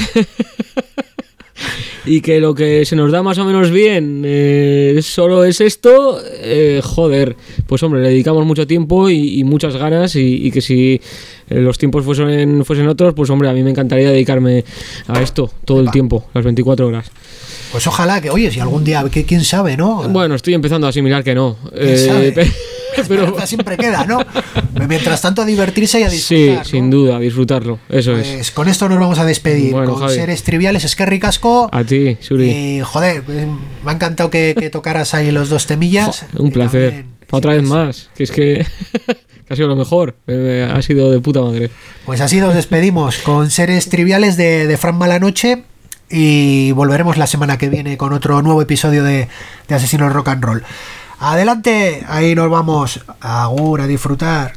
y que lo que se nos da más o menos bien eh, solo es esto, eh, joder, pues hombre, le dedicamos mucho tiempo y, y muchas ganas y, y que si eh, los tiempos fuesen, fuesen otros, pues hombre, a mí me encantaría dedicarme a esto todo el Epa. tiempo, las veinticuatro horas. Pues ojalá que, oye, si algún día, que quién sabe, ¿no? Bueno, estoy empezando a asimilar que no. ¿Quién eh, sabe? pe- La pero esperanza siempre queda, ¿no? Mientras tanto, a divertirse y a sí, disfrutar. ¿no? sin duda, disfrutarlo, eso es. Pues con esto nos vamos a despedir. Bueno, con Javi. seres triviales, es que ricasco. A ti, Suri. Y joder, pues, me ha encantado que, que tocaras ahí los dos temillas. Jo, un Y placer. también, Pa' otra sí, vez pues, más, que es que, que ha sido lo mejor. Eh, ha sido de puta madre. Pues así nos despedimos con seres triviales de, de Fran Malanoche. Y volveremos la semana que viene con otro nuevo episodio de, de Asesinos Rock and Roll. Adelante, ahí nos vamos. Agur, a disfrutar.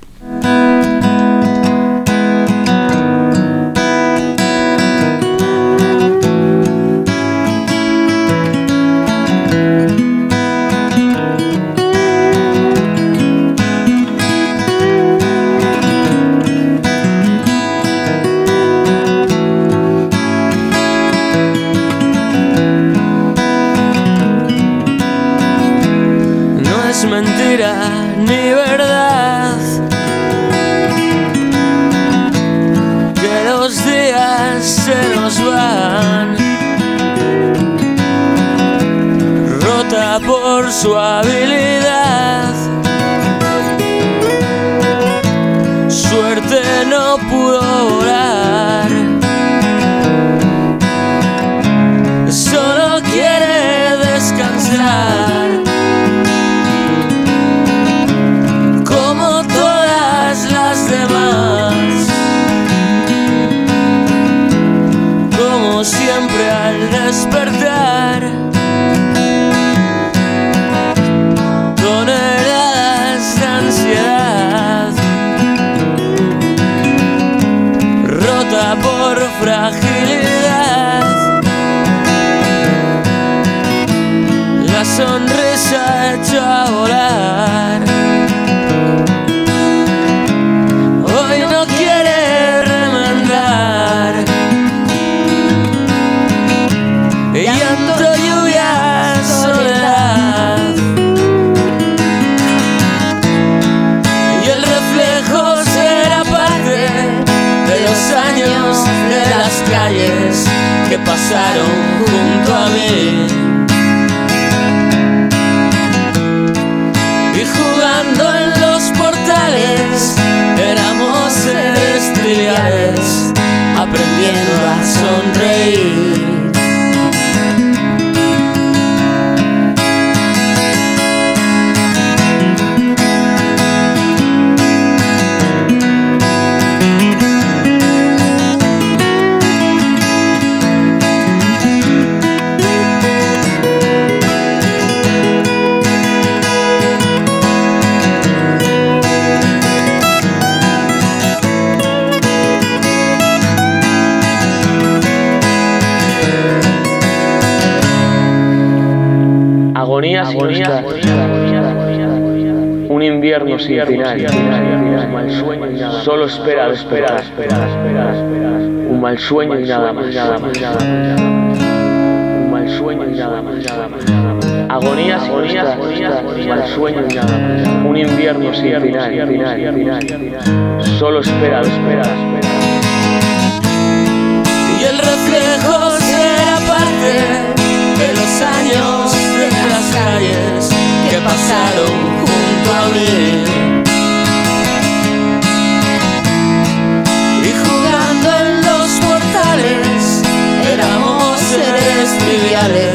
No es mentira ni verdad que los días se nos van, rota por su habilidad. Suerte no pudo orar, solo quiere descansar. Como todas las demás, como siempre al despertar, Agonía, agonía, un invierno sin final, un mal sueño y nada, solo espera, espera, espera, espera, un mal sueño y nada más, nada más, nada más, un mal sueño y nada más, nada más, agonía, agonía, un mal sueño y nada más, un invierno sin final, final, final, solo espera, espera, espera. Y el reflejo será parte de los años de las calles que pasaron junto a mí. Y jugando en los portales éramos seres triviales